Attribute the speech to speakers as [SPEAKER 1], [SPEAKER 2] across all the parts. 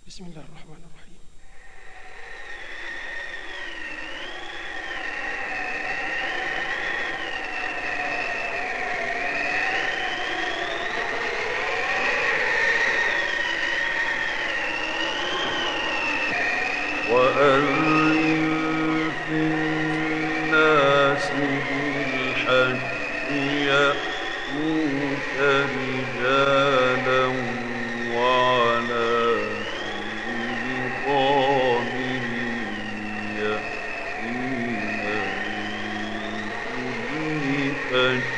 [SPEAKER 1] بسم الله الرحمن الرحيم.
[SPEAKER 2] وأذن في الناس بالحج يأتوك رجالا وعلى كل ضامر يأتين من كل فج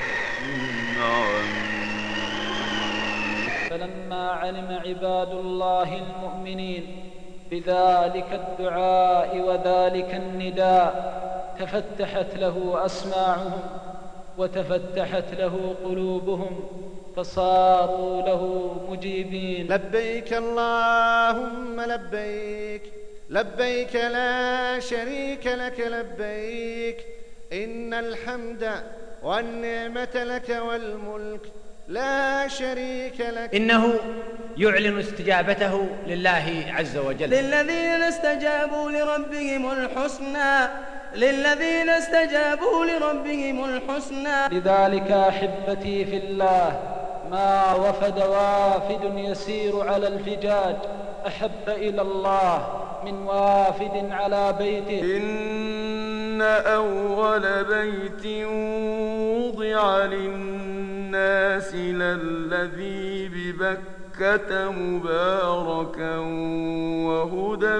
[SPEAKER 2] عميق.
[SPEAKER 3] فلما علم عباد الله المؤمنين بذلك الدعاء وذلك النداء تفتحت له أسماعهم وتفتحت له قلوبهم فصاروا له مجيبين.
[SPEAKER 4] لبيك اللهم لبيك، لبيك لا شريك لك لبيك، إن الحمد والنعمة لك والملك لا شريك لك.
[SPEAKER 5] إنه يعلن استجابته لله عز وجل.
[SPEAKER 6] للذين استجابوا لربهم الحسنى، للذين استجابوا لربهم الحسنى.
[SPEAKER 3] لذلك أحبتي في الله ما وفد وافد يسير على الفجاج أحب إلى الله من وافد على بيته.
[SPEAKER 2] إن أول بيت وضع للناس للذي ببكة مباركا وهدى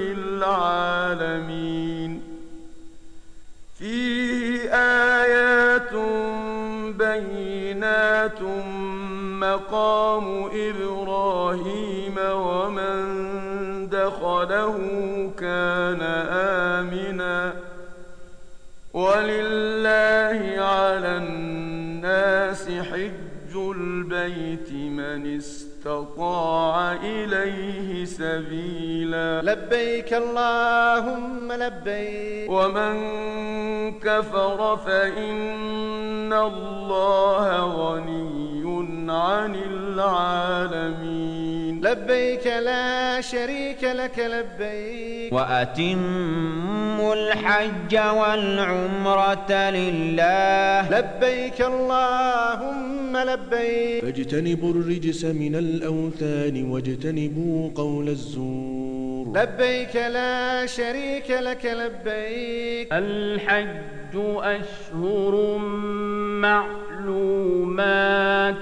[SPEAKER 2] للعالمين، فيه آيات بينات مقام إبراهيم ومن دخله كان آمنا، ولله على الناس حج البيت من استطاع إليه سبيلا.
[SPEAKER 4] لبيك اللهم لبيك،
[SPEAKER 2] ومن كفر فإن الله غني عن العالمين.
[SPEAKER 4] لبيك لا شريك لك لبيك.
[SPEAKER 7] وأتموا الحج والعمرة لله.
[SPEAKER 4] لبيك اللهم لبيك.
[SPEAKER 8] فاجتنبوا الرجس من الأوثان واجتنبوا قول الزور.
[SPEAKER 4] لبيك لا شريك لك لبيك.
[SPEAKER 9] الحج أشهر معلومات،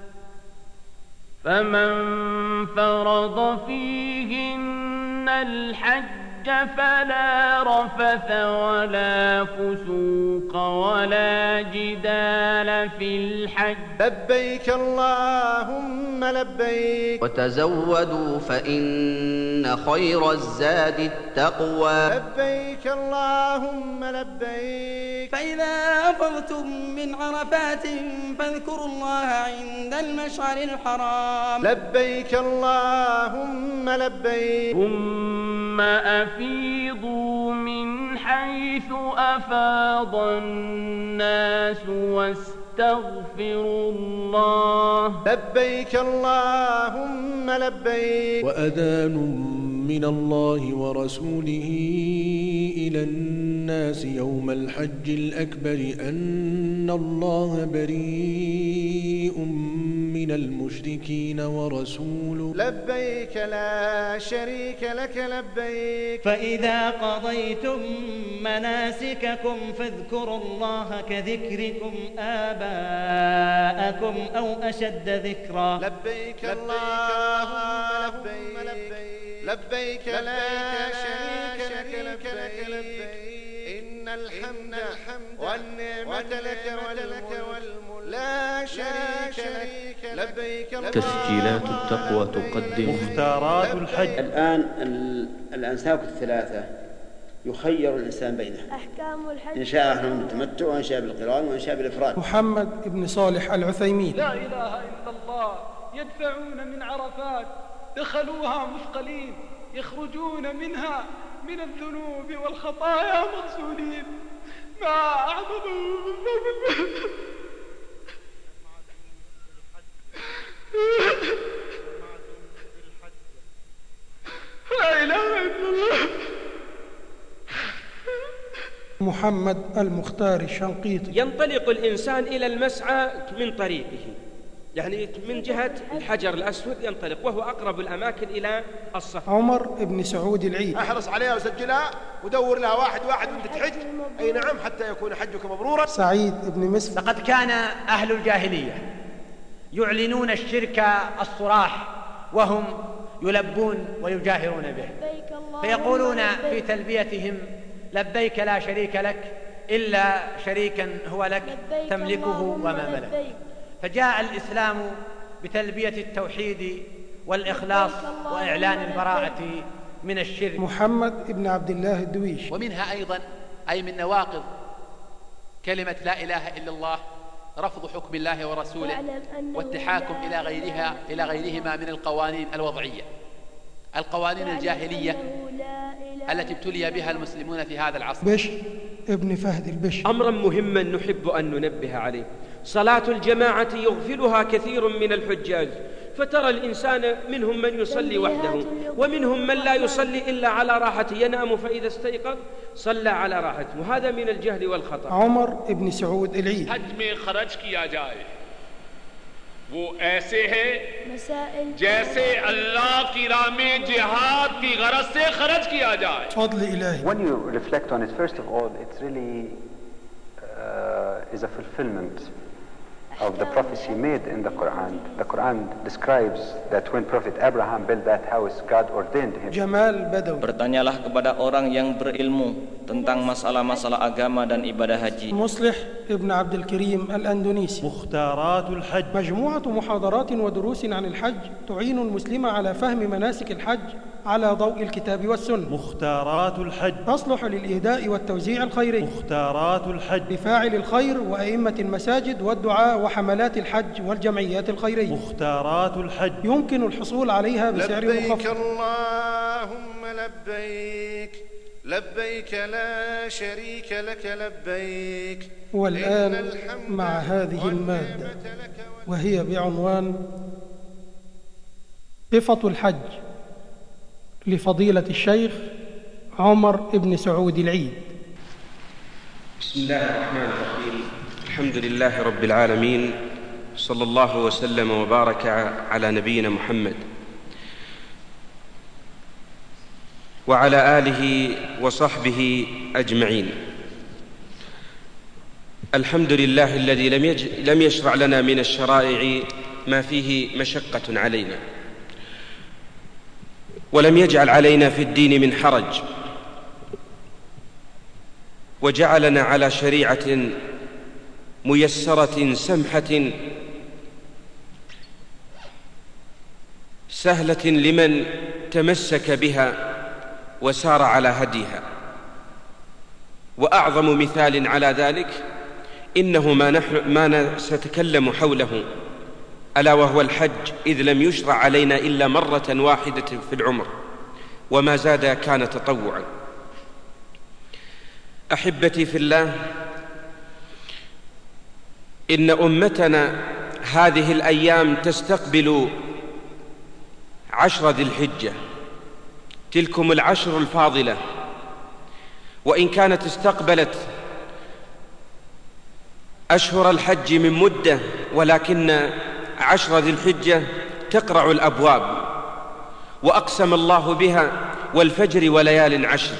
[SPEAKER 9] فمن فرض فيهن الحج فلا رفث ولا فسوق ولا جدال في الحج.
[SPEAKER 4] لبيك اللهم لبيك.
[SPEAKER 10] وتزودوا فإن خير الزاد التقوى.
[SPEAKER 4] لبيك اللهم لبيك.
[SPEAKER 6] فإذا أفضتم من عرفات فاذكروا الله عند المشعر الحرام.
[SPEAKER 4] لبيك اللهم لبيك.
[SPEAKER 9] ثم أفيضوا من حيث أفاض الناس واستغفروا الله.
[SPEAKER 4] لبيك اللهم لبيك.
[SPEAKER 8] وأذان من الله ورسوله إلى الناس يوم الحج الأكبر أن الله بريء من المشركين ورسوله.
[SPEAKER 4] لبيك لا شريك لك لبيك.
[SPEAKER 6] فإذا قضيتم مناسككم فاذكروا الله كذكركم آباءكم أو أشد ذكرا.
[SPEAKER 4] لبيك اللهم لبيك. لبيك لا شريك لك لبيك، إن الحمد والنعمة لك والملك لا شريك لك. لبيك.
[SPEAKER 11] تسجيلات التقوى تقدم
[SPEAKER 12] مختارات الحج.
[SPEAKER 13] الآن الأنساك الثلاثة يخير الإنسان بينها،
[SPEAKER 14] أحكام الحج
[SPEAKER 13] إن شاء أحرم بالتمتع وإن شاء بالقران وإن شاء بالإفراد.
[SPEAKER 1] محمد بن صالح العثيمين.
[SPEAKER 3] لا إله إلا الله. يدفعون من عرفات دخلوها مثقلين، يخرجون منها من الذنوب والخطايا مغسولين. ما أعظمهم من فضل
[SPEAKER 1] محمد المختار الشنقيطي.
[SPEAKER 12] ينطلق الإنسان إلى المسعى من طريقه، يعني من جهة الحجر الأسود ينطلق، وهو أقرب الأماكن إلى الصف.
[SPEAKER 1] عمر بن سعود العيد.
[SPEAKER 14] احرص عليها وسجلها ودور لها واحد وانت تحج، أي نعم، حتى يكون حجك مبرورا.
[SPEAKER 1] سعيد بن مسلم.
[SPEAKER 5] لقد كان أهل الجاهلية يعلنون الشرك الصراح وهم يلبون ويجاهرون به، فيقولون في تلبيتهم: لبيك لا شريك لك إلا شريكا هو لك تملكه وما ملك. فجاء الإسلام بتلبية التوحيد والإخلاص وإعلان البراءة من الشرك.
[SPEAKER 1] محمد بن عبد الله الدويش.
[SPEAKER 15] ومنها أيضا، أي من نواقض كلمة لا إله إلا الله، رفض حكم الله ورسوله والتحاكم إلى غيرهما من القوانين الوضعية، القوانين الجاهلية التي ابتلي بها المسلمون في هذا العصر.
[SPEAKER 1] بشر ابن فهد البشر.
[SPEAKER 12] أمرا مهما نحب أن ننبه عليه: صلاة الجماعة يغفلها كثير من الحجاج، فترى الإنسان منهم من يصلي وحده ومنهم من لا يصلي إلا على راحته، ينام فإذا استيقظ صلى على راحته، وهذا من الجهل والخطأ.
[SPEAKER 1] عمر بن سعود العيد.
[SPEAKER 16] حج में खर्च किया जाए वो ऐसे है जैसे अल्लाह की राह में जिहाद की गरज से खर्च किया जाए.
[SPEAKER 1] فضل إلهي.
[SPEAKER 17] When you reflect on it, first of all, it really is a fulfillment of the prophecy made in the Quran. The Quran describes that when Prophet Abraham built that house, God ordained him.
[SPEAKER 1] Jamal Badawi.
[SPEAKER 18] Bertanyalah kepada orang yang berilmu tentang masalah-masalah agama dan ibadah haji.
[SPEAKER 1] مصلح ابن عبد الكريم الأندونيسي.
[SPEAKER 19] مختارات الحج.
[SPEAKER 1] مجموعة محاضرات ودروس عن الحج تعين المسلم على فهم مناسك الحج على ضوء الكتاب والسنة.
[SPEAKER 19] مختارات الحج
[SPEAKER 1] تصلح للإهداء والتوزيع الخيري.
[SPEAKER 19] مختارات الحج
[SPEAKER 1] لفاعل الخير وأئمة المساجد والدعاء وحملات الحج والجمعيات الخيرية.
[SPEAKER 19] مختارات الحج
[SPEAKER 1] يمكن الحصول عليها بسعر مخفض.
[SPEAKER 4] لبيك اللهم لبيك، لبيك لا شريك لك لبيك.
[SPEAKER 1] والآن مع هذه المادة وهي بعنوان صفة الحج لفضيلة الشيخ عمر بن سعود العيد.
[SPEAKER 12] بسم الله الرحمن الرحيم. الحمد لله رب العالمين، صلى الله وسلم وبارك على نبينا محمد وعلى آله وصحبه أجمعين. الحمد لله الذي لم يشرع لنا من الشرائع ما فيه مشقة علينا، ولم يجعل علينا في الدين من حرج، وجعلنا على شريعة ميسرة سمحة سهلة لمن تمسك بها وسار على هديها. وأعظم مثال على ذلك إنه ما سنتكلم حوله، ألا وهو الحج، إذ لم يشرع علينا إلا مرة واحدة في العمر، وما زاد كان تطوعا. أحبتي في الله، إن أمتنا هذه الأيام تستقبل 10 ذي الحجة، تلكم العشر الفاضلة، وإن كانت استقبلت أشهر الحج من مدة، ولكن 10 ذي الحجة تقرع الأبواب، وأقسم الله بها: والفجر وليال عشر.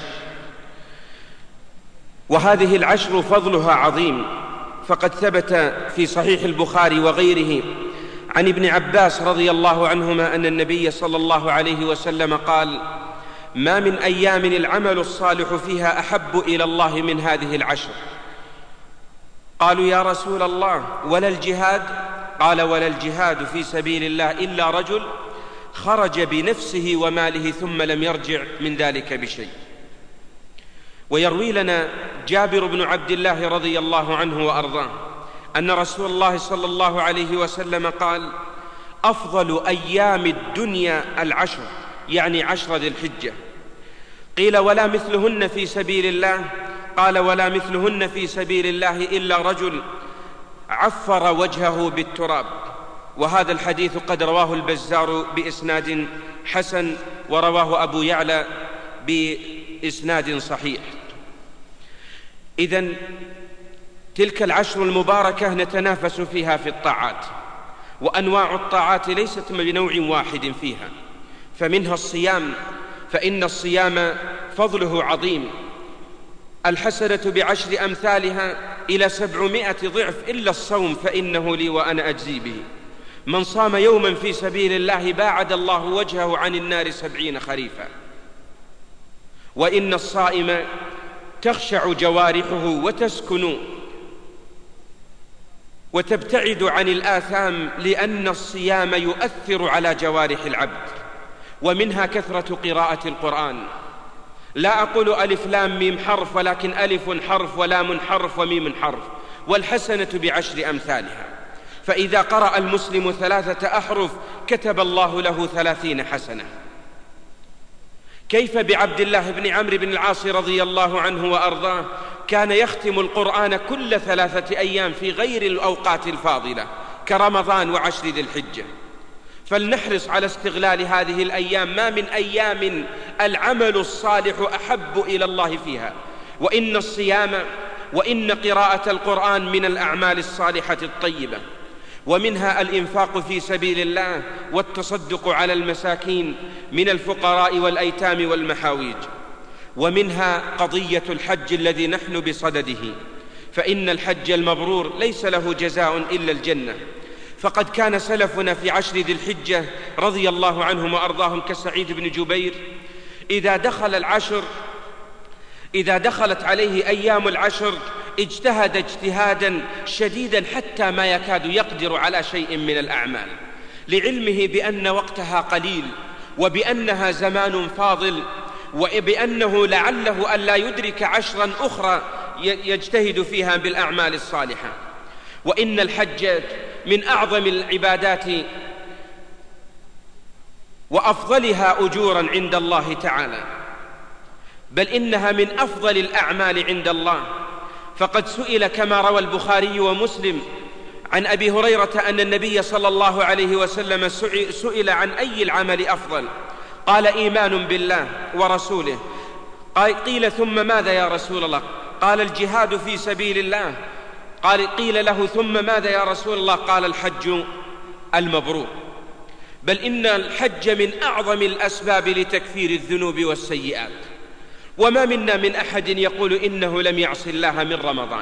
[SPEAKER 12] وهذه العشر فضلها عظيم، فقد ثبت في صحيح البخاري وغيره عن ابن عباس رضي الله عنهما أن النبي صلى الله عليه وسلم قال: ما من أيام العمل الصالح فيها أحب إلى الله من هذه العشر. قالوا: يا رسول الله، ولا الجهاد؟ قال: ولا الجهاد في سبيل الله إلا رجل خرج بنفسه وماله ثم لم يرجع من ذلك بشيء. ويروي لنا جابر بن عبد الله رضي الله عنه وأرضاه أن رسول الله صلى الله عليه وسلم قال: أفضل أيام الدنيا العشر، يعني 10 ذي الحجة. قيل: ولا مثلهن في سبيل الله؟ قال: ولا مثلهن في سبيل الله إلا رجل عفر وجهه بالتراب. وهذا الحديث قد رواه البزار بإسناد حسن، ورواه أبو يعلى بإسناد صحيح. إذن تلك العشر المباركة نتنافس فيها في الطاعات، وأنواع الطاعات ليست بنوع واحد فيها، فمنها الصيام، فإن الصيام فضله عظيم، الحسنة بعشر أمثالها إلى 700 ضعف، إلا الصوم فإنه لي وأنا أجزي به. من صام يوما في سبيل الله باعد الله وجهه عن النار 70 خريفا. وإن الصائم تخشع جوارحه وتسكن وتبتعد عن الآثام، لأن الصيام يؤثر على جوارح العبد. ومنها كثرة قراءة القرآن. لا أقول ألف لام ميم حرف، ولكن ألف حرف ولام حرف وميم حرف، والحسنة بعشر أمثالها. فإذا قرأ المسلم 3 أحرف كتب الله له 30 حسنة. كيف بعبد الله بن عمرو بن العاص رضي الله عنه وأرضاه، كان يختم القرآن كل 3 أيام في غير الأوقات الفاضلة كرمضان وعشر ذي الحجة. فلنحرص على استغلال هذه الأيام، ما من أيام العمل الصالح أحب إلى الله فيها. وإن الصيام وإن قراءة القرآن من الأعمال الصالحة الطيبة. ومنها الإنفاق في سبيل الله والتصدق على المساكين من الفقراء والأيتام والمحاويج. ومنها قضية الحج الذي نحن بصدده، فإن الحج المبرور ليس له جزاء إلا الجنة. فقد كان سلفنا في عشر ذي الحجة رضي الله عنهم وأرضاهم كسعيد بن جبير إذا دخلت عليه أيام العشر اجتهد اجتهادا شديدا حتى ما يكاد يقدر على شيء من الأعمال، لعلمه بأن وقتها قليل، وبأنها زمان فاضل، وبأنه لعله ألا يدرك 10 أخرى يجتهد فيها بالأعمال الصالحة. وإن الحج من أعظم العبادات وأفضلها أجورا عند الله تعالى، بل إنها من أفضل الأعمال عند الله. فقد سئل كما روى البخاري ومسلم عن أبي هريرة أن النبي صلى الله عليه وسلم سئل عن أي العمل أفضل، قال إيمان بالله ورسوله. قيل ثم ماذا يا رسول الله؟ قال الجهاد في سبيل الله. قيل له ثم ماذا يا رسول الله؟ قال الحج المبرور. بل إن الحج من أعظم الأسباب لتكفير الذنوب والسيئات. وما منا من أحد يقول إنه لم يعص الله من رمضان،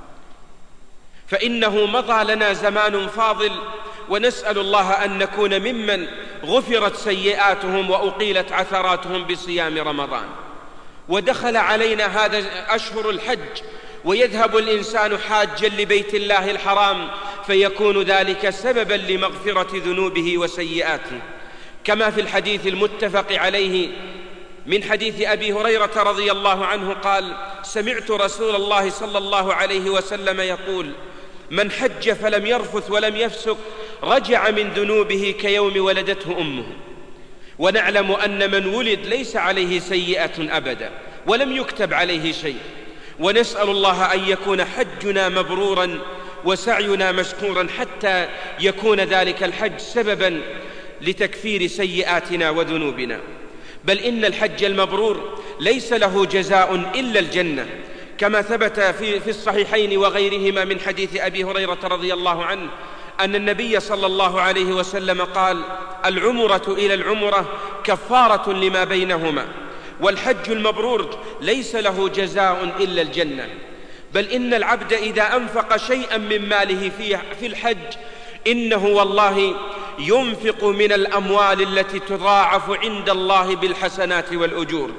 [SPEAKER 12] فإنه مضى لنا زمان فاضل، ونسأل الله أن نكون ممن غفرت سيئاتهم وأقيلت عثراتهم بصيام رمضان. ودخل علينا هذا أشهر الحج، ويذهب الإنسان حاجا لبيت الله الحرام، فيكون ذلك سببا لمغفرة ذنوبه وسيئاته، كما في الحديث المتفق عليه من حديث أبي هريرة رضي الله عنه قال: سمعت رسول الله صلى الله عليه وسلم يقول: من حج فلم يرفث ولم يفسق رجع من ذنوبه كيوم ولدته أمه. ونعلم أن من ولد ليس عليه سيئة أبدا، ولم يكتب عليه شيء. ونسأل الله أن يكون حجنا مبرورا وسعينا مشكورا، حتى يكون ذلك الحج سببا لتكفير سيئاتنا وذنوبنا. بل إن الحج المبرور ليس له جزاء إلا الجنة، كما ثبت في الصحيحين وغيرهما من حديث أبي هريرة رضي الله عنه أن النبي صلى الله عليه وسلم قال: العمرة إلى العمرة كفارة لما بينهما. والحج المبرور ليس له جزاء إلا الجنة. بل إن العبد إذا أنفق شيئا من ماله في الحج إنه والله ينفق من الأموال التي تضاعف عند الله بالحسنات والأجور.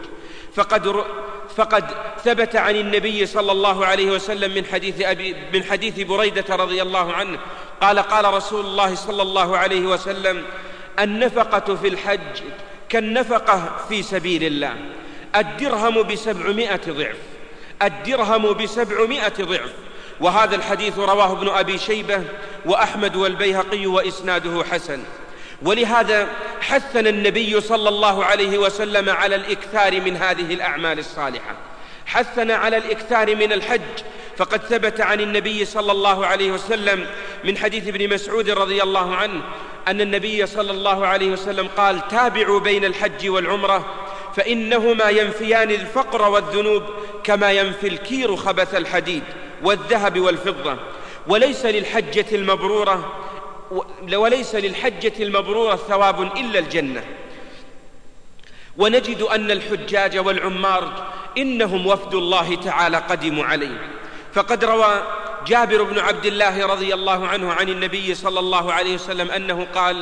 [SPEAKER 12] فقد ثبت عن النبي صلى الله عليه وسلم من حديث بريدة رضي الله عنه قال رسول الله صلى الله عليه وسلم: النفقة في الحج كالنفقة في سبيل الله، الدرهم ب700 ضعف، الدرهم ب700 ضعف. وهذا الحديث رواه ابن أبي شيبة وأحمد والبيهقي وإسناده حسن. ولهذا حثنا النبي صلى الله عليه وسلم على الإكثار من هذه الأعمال الصالحة، حثنا على الإكثار من الحج. فقد ثبت عن النبي صلى الله عليه وسلم من حديث ابن مسعود رضي الله عنه أن النبي صلى الله عليه وسلم قال: تابعوا بين الحج والعمرة فإنهما ينفيان الفقر والذنوب كما ينفي الكير خبث الحديد والذهب والفضة. وليس للحجة المبرورة ثواب إلا الجنة. ونجد أن الحجاج والعمار إنهم وفد الله تعالى قدموا عليه. فقد روى جابر بن عبد الله رضي الله عنه عن النبي صلى الله عليه وسلم أنه قال: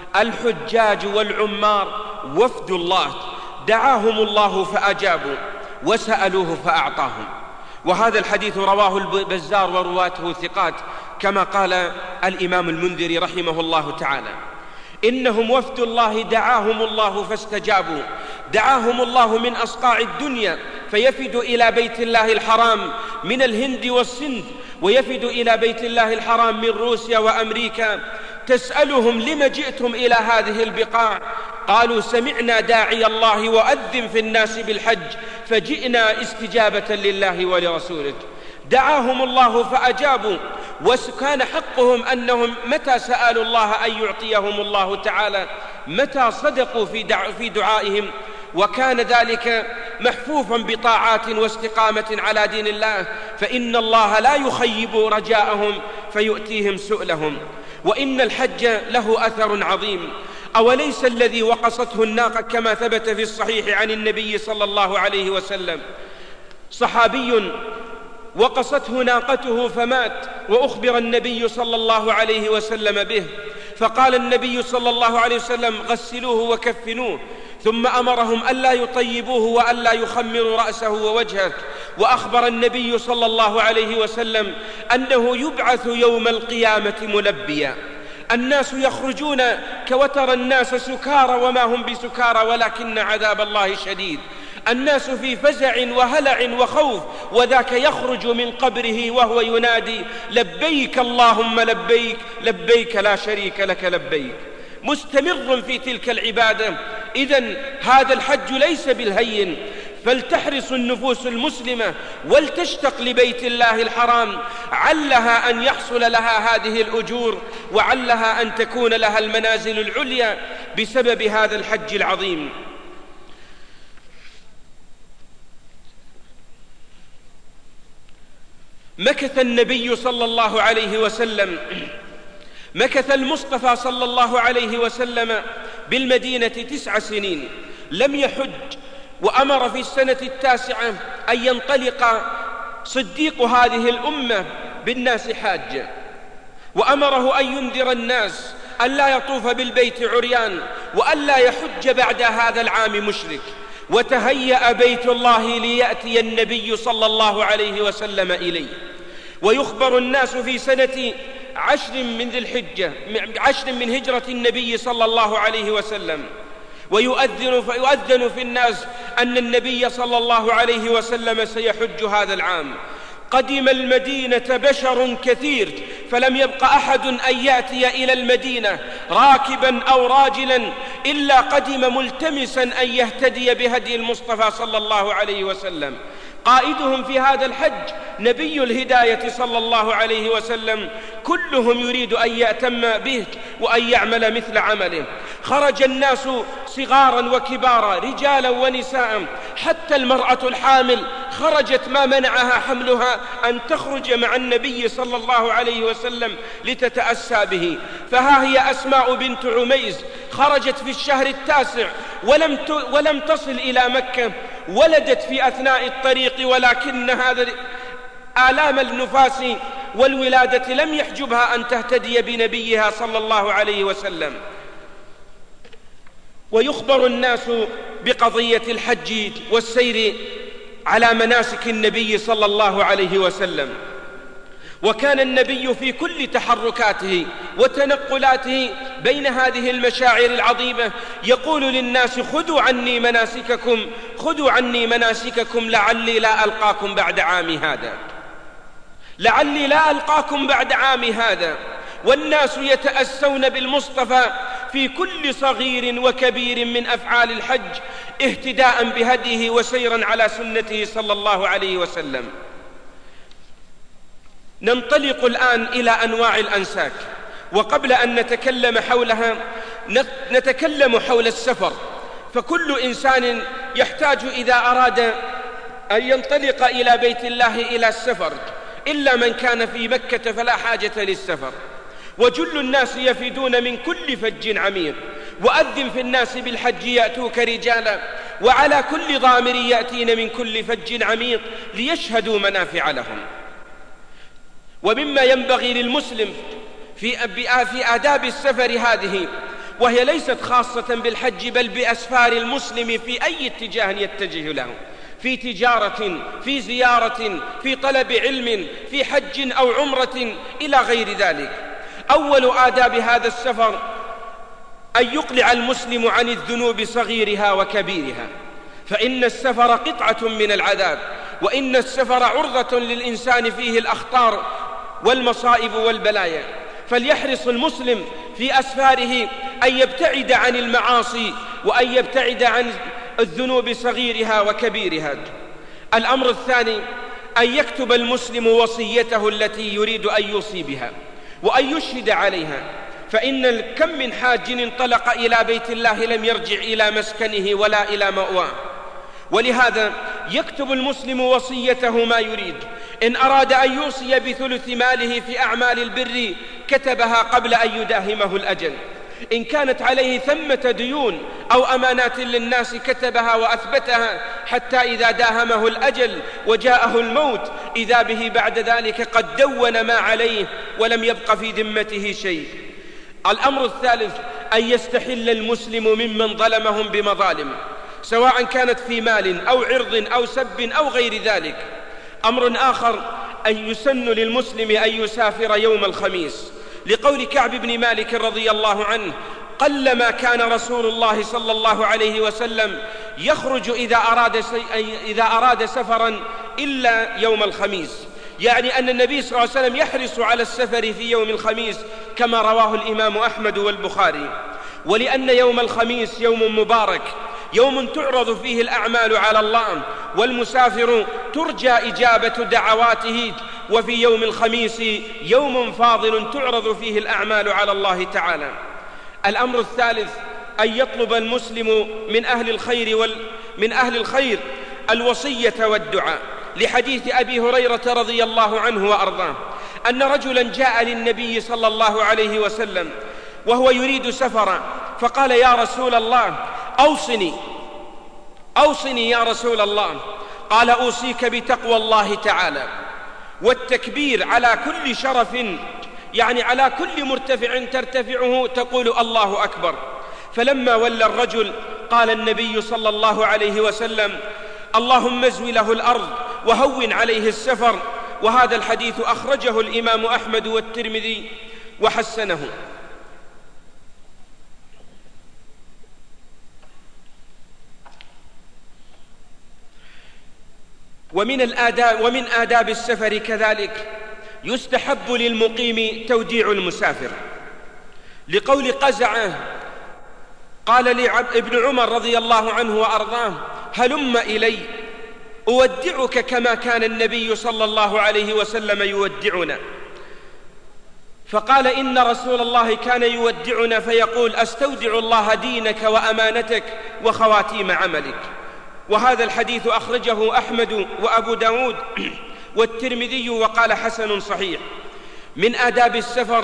[SPEAKER 12] الحجاج والعمار وفد الله دعاهم الله فأجابوا وسألوه فأعطاهم. وهذا الحديث رواه البزار ورواته ثقات كما قال الإمام المنذري رحمه الله تعالى. إنهم وفد الله دعاهم الله فاستجابوا، دعاهم الله من أصقاع الدنيا فيفد إلى بيت الله الحرام من الهند والسند، ويفد إلى بيت الله الحرام من روسيا وأمريكا، تسألهم: لم جئتم إلى هذه البقاع؟ قالوا: سمعنا داعي الله وأذن في الناس بالحج فجئنا استجابة لله ولرسوله. دعاهم الله فأجابوا، وكان حقهم أنهم متى سألوا الله أن يعطيهم الله تعالى، متى صدقوا في دعائهم، وكان ذلك محفوفا بطاعات واستقامة على دين الله، فإن الله لا يخيب رجاءهم فيؤتيهم سؤلهم. وإن الحج له أثر عظيم. أوليس الذي وقصته الناقة كما ثبت في الصحيح عن النبي صلى الله عليه وسلم صحابي وقصته ناقته فمات، وأخبر النبي صلى الله عليه وسلم به، فقال النبي صلى الله عليه وسلم: غسلوه وكفنوه، ثم أمرهم ألا يطيبوه وألا يخمروا رأسه ووجهه. وأخبر النبي صلى الله عليه وسلم أنه يبعث يوم القيامة ملبيا. الناس يخرجون كوتر الناس سكارى وما هم بسكارى ولكن عذاب الله شديد. الناس في فزع وهلع وخوف، وذاك يخرج من قبره وهو ينادي: لبيك اللهم لبيك، لبيك لا شريك لك لبيك، مستمر في تلك العبادة. إذن هذا الحج ليس بالهين، فلتحرص النفوس المسلمة ولتشتق لبيت الله الحرام، علها أن يحصل لها هذه الأجور، وعلها أن تكون لها المنازل العليا بسبب هذا الحج العظيم. مكث النبي صلى الله عليه وسلم، مكث المصطفى صلى الله عليه وسلم بالمدينة 9 سنين لم يحج، وأمر في السنة 9 أن ينطلق صديق هذه الأمة بالناس حاجة، وأمره أن ينذر الناس ألا يطوف بالبيت عريان، وألا يحج بعد هذا العام مشرك. وتهيأ بيت الله ليأتي النبي صلى الله عليه وسلم إليه. ويخبر الناس في سنة 10 من ذي الحجة 10 من هجرة النبي صلى الله عليه وسلم، ويؤذن في الناس أن النبي صلى الله عليه وسلم سيحج هذا العام. قدم المدينة بشر كثير، فلم يبق أحد أن يأتي إلى المدينة راكبا أو راجلا إلا قدم ملتمسا أن يهتدي بهدي المصطفى صلى الله عليه وسلم. قائدهم في هذا الحج نبي الهداية صلى الله عليه وسلم، كلهم يريد أن يأتم به وأن يعمل مثل عمله. خرج الناس صغارا وكبارا، رجالا ونساء، حتى المرأة الحامل خرجت ما منعها حملها أن تخرج مع النبي صلى الله عليه وسلم لتتأسى به. فها هي أسماء بنت عميس خرجت في الشهر 9 ولم تصل إلى مكة، ولدت في أثناء الطريق، ولكن هذا آلام النفاس والولادة لم يحجبها أن تهتدي بنبيها صلى الله عليه وسلم. ويخبر الناس بقضية الحج والسير على مناسك النبي صلى الله عليه وسلم. وكان النبي في كل تحركاته وتنقلاته بين هذه المشاعر العظيمة يقول للناس: خذوا عني مناسككم، خذوا عني مناسككم لعلي لا ألقاكم بعد عامي هذا، لعلي لا ألقاكم بعد عامي هذا. والناس يتأسون بالمصطفى في كل صغير وكبير من أفعال الحج اهتداء بهديه وسيرا على سنته صلى الله عليه وسلم. ننطلق الآن إلى أنواع الأنساك، وقبل أن نتكلم حولها نتكلم حول السفر. فكل إنسان يحتاج إذا أراد أن ينطلق إلى بيت الله إلى السفر، إلا من كان في مكة فلا حاجة للسفر. وجل الناس يفدون من كل فج عميق، وأذن في الناس بالحج يأتوك رجالا، وعلى كل ضامر يأتين من كل فج عميق ليشهدوا منافع لهم. ومما ينبغي للمسلم في آداب السفر هذه، وهي ليست خاصة بالحج بل بأسفار المسلم في أي اتجاه يتجه له، في تجارة، في زيارة، في طلب علم، في حج أو عمرة إلى غير ذلك. أول آداب هذا السفر أن يقلع المسلم عن الذنوب صغيرها وكبيرها، فإن السفر قطعة من العذاب، وإن السفر عرضة للإنسان فيه الأخطار والمصائب والبلايا. فليحرص المسلم في أسفاره أن يبتعد عن المعاصي، وأن يبتعد عن الذنوب صغيرها وكبيرها. الأمر الثاني أن يكتب المسلم وصيته التي يريد أن يوصي بها، وأن يشهد عليها، فإن كم من حاج انطلق إلى بيت الله لم يرجع إلى مسكنه ولا إلى مأواه. ولهذا يكتب المسلم وصيته ما يريد. إن أراد أن يوصي بثلث ماله في أعمال البر كتبها قبل أن يداهمه الأجل. إن كانت عليه ثمة ديون أو أمانات للناس كتبها وأثبتها، حتى إذا داهمه الأجل وجاءه الموت إذا به بعد ذلك قد دون ما عليه ولم يبق في ذمته شيء. الأمر الثالث أن يستحل المسلم ممن ظلمهم بمظالم، سواء كانت في مال أو عرض أو سب أو غير ذلك. أمر آخر أن يسن للمسلم أن يسافر يوم الخميس، لقول كعب بن مالك رضي الله عنه: قلما كان رسول الله صلى الله عليه وسلم يخرج إذا أراد سفرا إلا يوم الخميس، يعني أن النبي صلى الله عليه وسلم يحرص على السفر في يوم الخميس كما رواه الإمام أحمد والبخاري. ولأن يوم الخميس يوم مبارك، يوم تعرض فيه الأعمال على الله، والمسافر ترجى إجابة دعواته. وفي يوم الخميس يوم فاضل تعرض فيه الأعمال على الله تعالى. الأمر الثالث أن يطلب المسلم من أهل الخير الوصية والدعاء، لحديث أبي هريرة رضي الله عنه وأرضاه أن رجلا جاء للنبي صلى الله عليه وسلم وهو يريد سفرا، فقال: يا رسول الله أوصني يا رسول الله. قال: أوصيك بتقوى الله تعالى والتكبير على كل شرف، يعني على كل مرتفع ترتفعه تقول الله أكبر. فلما ولى الرجل قال النبي صلى الله عليه وسلم: اللهم ازوي له الأرض وهون عليه السفر. وهذا الحديث أخرجه الإمام أحمد والترمذي وحسنه. ومن آداب السفر كذلك يستحب للمقيم توديع المسافر، لقول قزعة قال لابن عمر رضي الله عنه وأرضاه: هلم إلي أودعك كما كان النبي صلى الله عليه وسلم يودعنا. فقال: إن رسول الله كان يودعنا فيقول: أستودع الله دينك وأمانتك وخواتيم عملك. وهذا الحديث أخرجه أحمد وأبو داود والترمذي وقال: حسن صحيح. من آداب السفر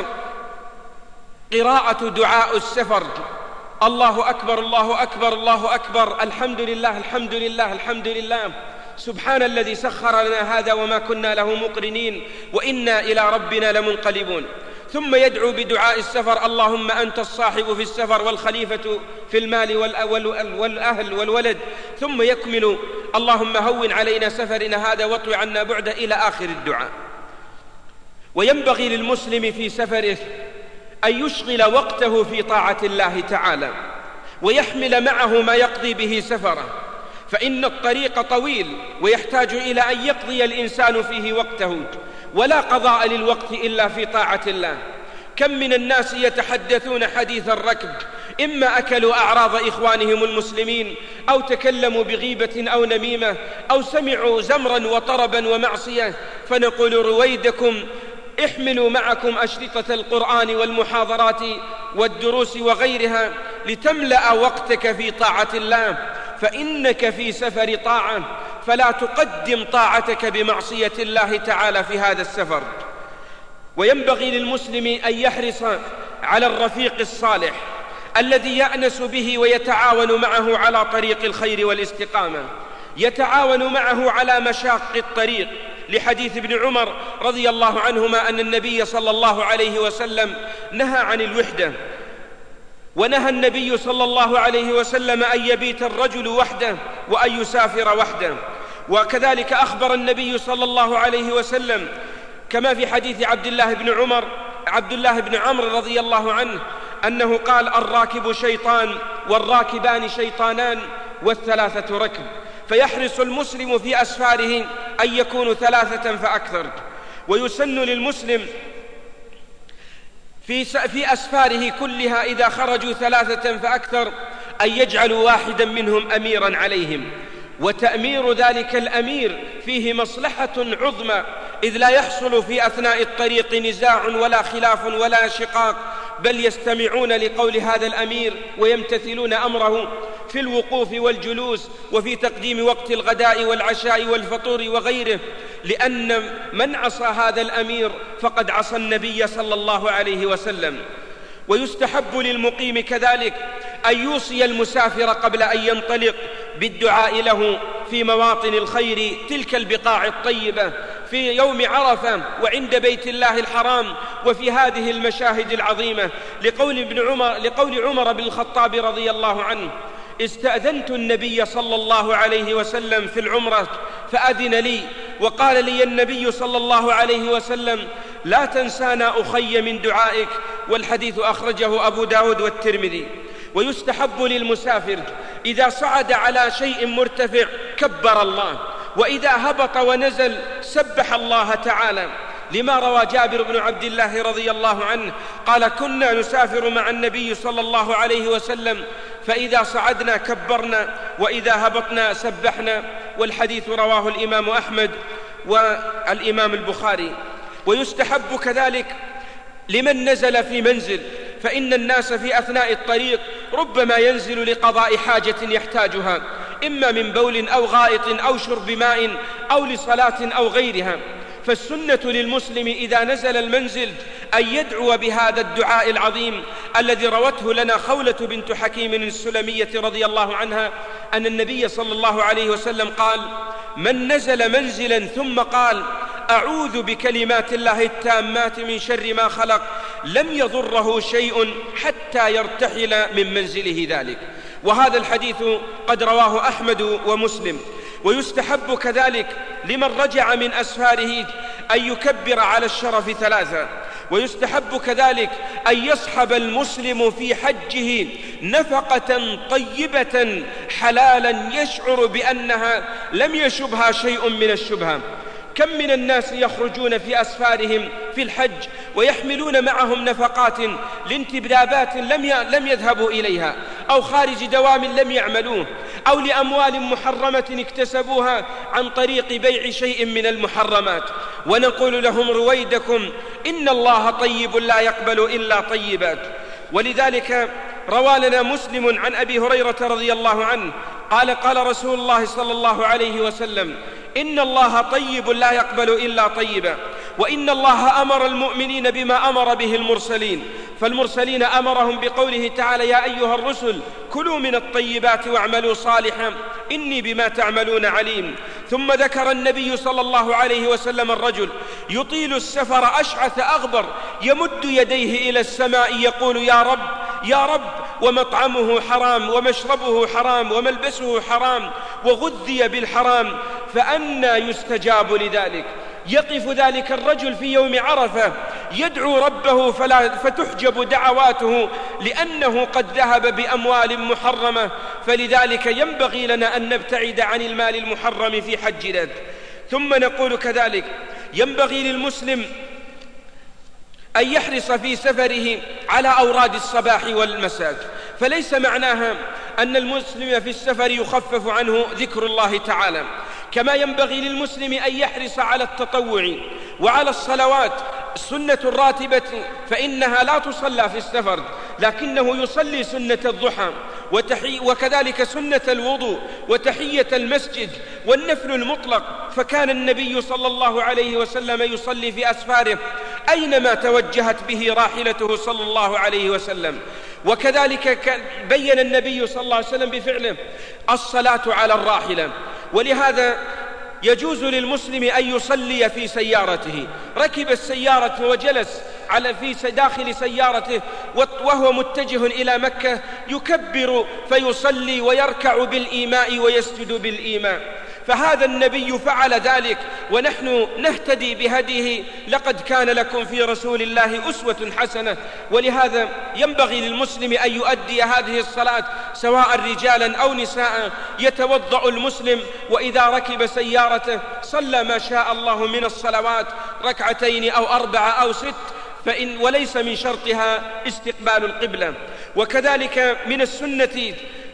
[SPEAKER 12] قراءة دعاء السفر: الله أكبر الله أكبر الله أكبر، الحمد لله الحمد لله الحمد لله، سبحان الذي سخر لنا هذا وما كنا له مقرنين وإنا إلى ربنا لمنقلبون. ثم يدعو بدعاء السفر: اللهم أنت الصاحب في السفر والخليفة في المال والأهل والولد. ثم يكمل: اللهم هون علينا سفرنا هذا واطوي عنا بعده، إلى آخر الدعاء. وينبغي للمسلم في سفره أن يشغل وقته في طاعة الله تعالى، ويحمل معه ما يقضي به سفره، فإن الطريق طويل ويحتاج إلى أن يقضي الإنسان فيه وقته، ولا قضاء للوقت إلا في طاعة الله. كم من الناس يتحدثون حديث الركب، إما أكلوا أعراض إخوانهم المسلمين، أو تكلموا بغيبة أو نميمة، أو سمعوا زمرا وطربا ومعصية، فنقول: رويدكم احملوا معكم أشرطة القرآن والمحاضرات والدروس وغيرها لتملأ وقتك في طاعة الله، فإنك في سفر طاعة، فلا تقدم طاعتك بمعصية الله تعالى في هذا السفر. وينبغي للمسلم أن يحرص على الرفيق الصالح الذي يأنس به ويتعاون معه على طريق الخير والاستقامة، يتعاون معه على مشاق الطريق، لحديث ابن عمر رضي الله عنهما أن النبي صلى الله عليه وسلم نهى عن الوحدة، ونهى النبي صلى الله عليه وسلم أن يبيت الرجل وحده وأن يسافر وحده. وكذلك أخبر النبي صلى الله عليه وسلم كما في حديث عبد الله بن عمرو رضي الله عنه أنه قال: الراكب شيطان والراكبان شيطانان والثلاثة ركب. فيحرص المسلم في أسفاره أن يكونوا 3 فأكثر. ويسن للمسلم في أسفاره كلها إذا خرجوا 3 فأكثر أن يجعلوا واحدا منهم أميرا عليهم، وتأمير ذلك الأمير فيه مصلحة عظمى، إذ لا يحصل في أثناء الطريق نزاع ولا خلاف ولا شقاق، بل يستمعون لقول هذا الأمير ويمتثلون أمره في الوقوف والجلوس وفي تقديم وقت الغداء والعشاء والفطور وغيره، لأن من عصى هذا الأمير فقد عصى النبي صلى الله عليه وسلم. ويستحب للمقيم كذلك أن يوصي المسافر قبل أن ينطلق بالدعاء له في مواطن الخير، تلك البقاع الطيبة، في يوم عرفة وعند بيت الله الحرام وفي هذه المشاهد العظيمة، لقول عمر بن الخطاب رضي الله عنه: استأذنت النبي صلى الله عليه وسلم في العمرة فأذن لي، وقال لي النبي صلى الله عليه وسلم: لا تنسانا أخي من دعائك. والحديث أخرجه أبو داود والترمذي. ويستحب للمسافر إذا صعد على شيء مرتفع كبر الله، وإذا هبط ونزل سبح الله تعالى، لما روى جابر بن عبد الله رضي الله عنه قال: كنا نسافر مع النبي صلى الله عليه وسلم، فإذا صعدنا كبرنا وإذا هبطنا سبحنا. والحديث رواه الإمام أحمد والإمام البخاري. ويستحب كذلك لمن نزل في منزل، فإن الناس في أثناء الطريق ربما ينزل لقضاء حاجة يحتاجها، إما من بول أو غائط أو شرب ماء أو لصلاة أو غيرها، فالسنة للمسلم إذا نزل المنزل أن يدعو بهذا الدعاء العظيم الذي روته لنا خولة بنت حكيم السلمية رضي الله عنها أن النبي صلى الله عليه وسلم قال: من نزل منزلا ثم قال: أعوذ بكلمات الله التامات من شر ما خلق، لم يضره شيء حتى يرتحل من منزله ذلك. وهذا الحديث قد رواه أحمد ومسلم. ويستحب كذلك لمن رجع من أسفاره أن يكبر على الشرف 3. ويستحب كذلك أن يصحب المسلم في حجه نفقة طيبة حلالا يشعر بأنها لم يشبها شيء من الشبهة. كم من الناس يخرجون في أسفارهم في الحج ويحملون معهم نفقات لانتدابات لم يذهبوا إليها، أو خارج دوام لم يعملوه، أو لأموال محرمة اكتسبوها عن طريق بيع شيء من المحرمات، ونقول لهم: رويدكم، إن الله طيب لا يقبل إلا طيبات. ولذلك روى لنا مسلم عن أبي هريرة رضي الله عنه قال رسول الله صلى الله عليه وسلم: إن الله طيب لا يقبل إلا طيبا، وإن الله أمر المؤمنين بما أمر به المرسلين، فالمرسلين أمرهم بقوله تعالى: يا أيها الرسل كلوا من الطيبات واعملوا صالحا إني بما تعملون عليم. ثم ذكر النبي صلى الله عليه وسلم الرجل يطيل السفر أشعث أغبر يمد يديه إلى السماء يقول: يا رب يا رب، ومطعمه حرام ومشربه حرام وملبسه حرام وغذي بالحرام، فأنى يستجاب لذلك؟ يقف ذلك الرجل في يوم عرفة يدعو ربه فتحجب دعواته لأنه قد ذهب بأموال محرمة. فلذلك ينبغي لنا أن نبتعد عن المال المحرم في حجنا. ثم نقول كذلك ينبغي للمسلم أن يحرص في سفره على أوراد الصباح والمساء، فليس معناها أن المسلم في السفر يخفف عنه ذكر الله تعالى، كما ينبغي للمسلم أن يحرص على التطوع وعلى الصلوات السنة الراتبة، فإنها لا تصلى في السفر، لكنه يصلي سنة الضحى وكذلك سنة الوضوء وتحية المسجد والنفل المطلق. فكان النبي صلى الله عليه وسلم يصلي في أسفاره أينما توجهت به راحلته صلى الله عليه وسلم. وكذلك بين النبي صلى الله عليه وسلم بفعله الصلاة على الراحلة. ولهذا يجوز للمسلم أن يصلي في سيارته، ركب السيارة وجلس في داخل سيارته وهو متجه إلى مكة، يكبر فيصلي ويركع بالإيماء ويسجد بالإيماء. فهذا النبي فعل ذلك ونحن نهتدي بهديه. لقد كان لكم في رسول الله أسوة حسنة. ولهذا ينبغي للمسلم أن يؤدي هذه الصلاة سواء رجالا أو نساء. يتوضأ المسلم وإذا ركب سيارته صلى ما شاء الله من الصلوات، 2 أو 4 أو 6، وليس من شرطها استقبال القبلة. وكذلك من السنة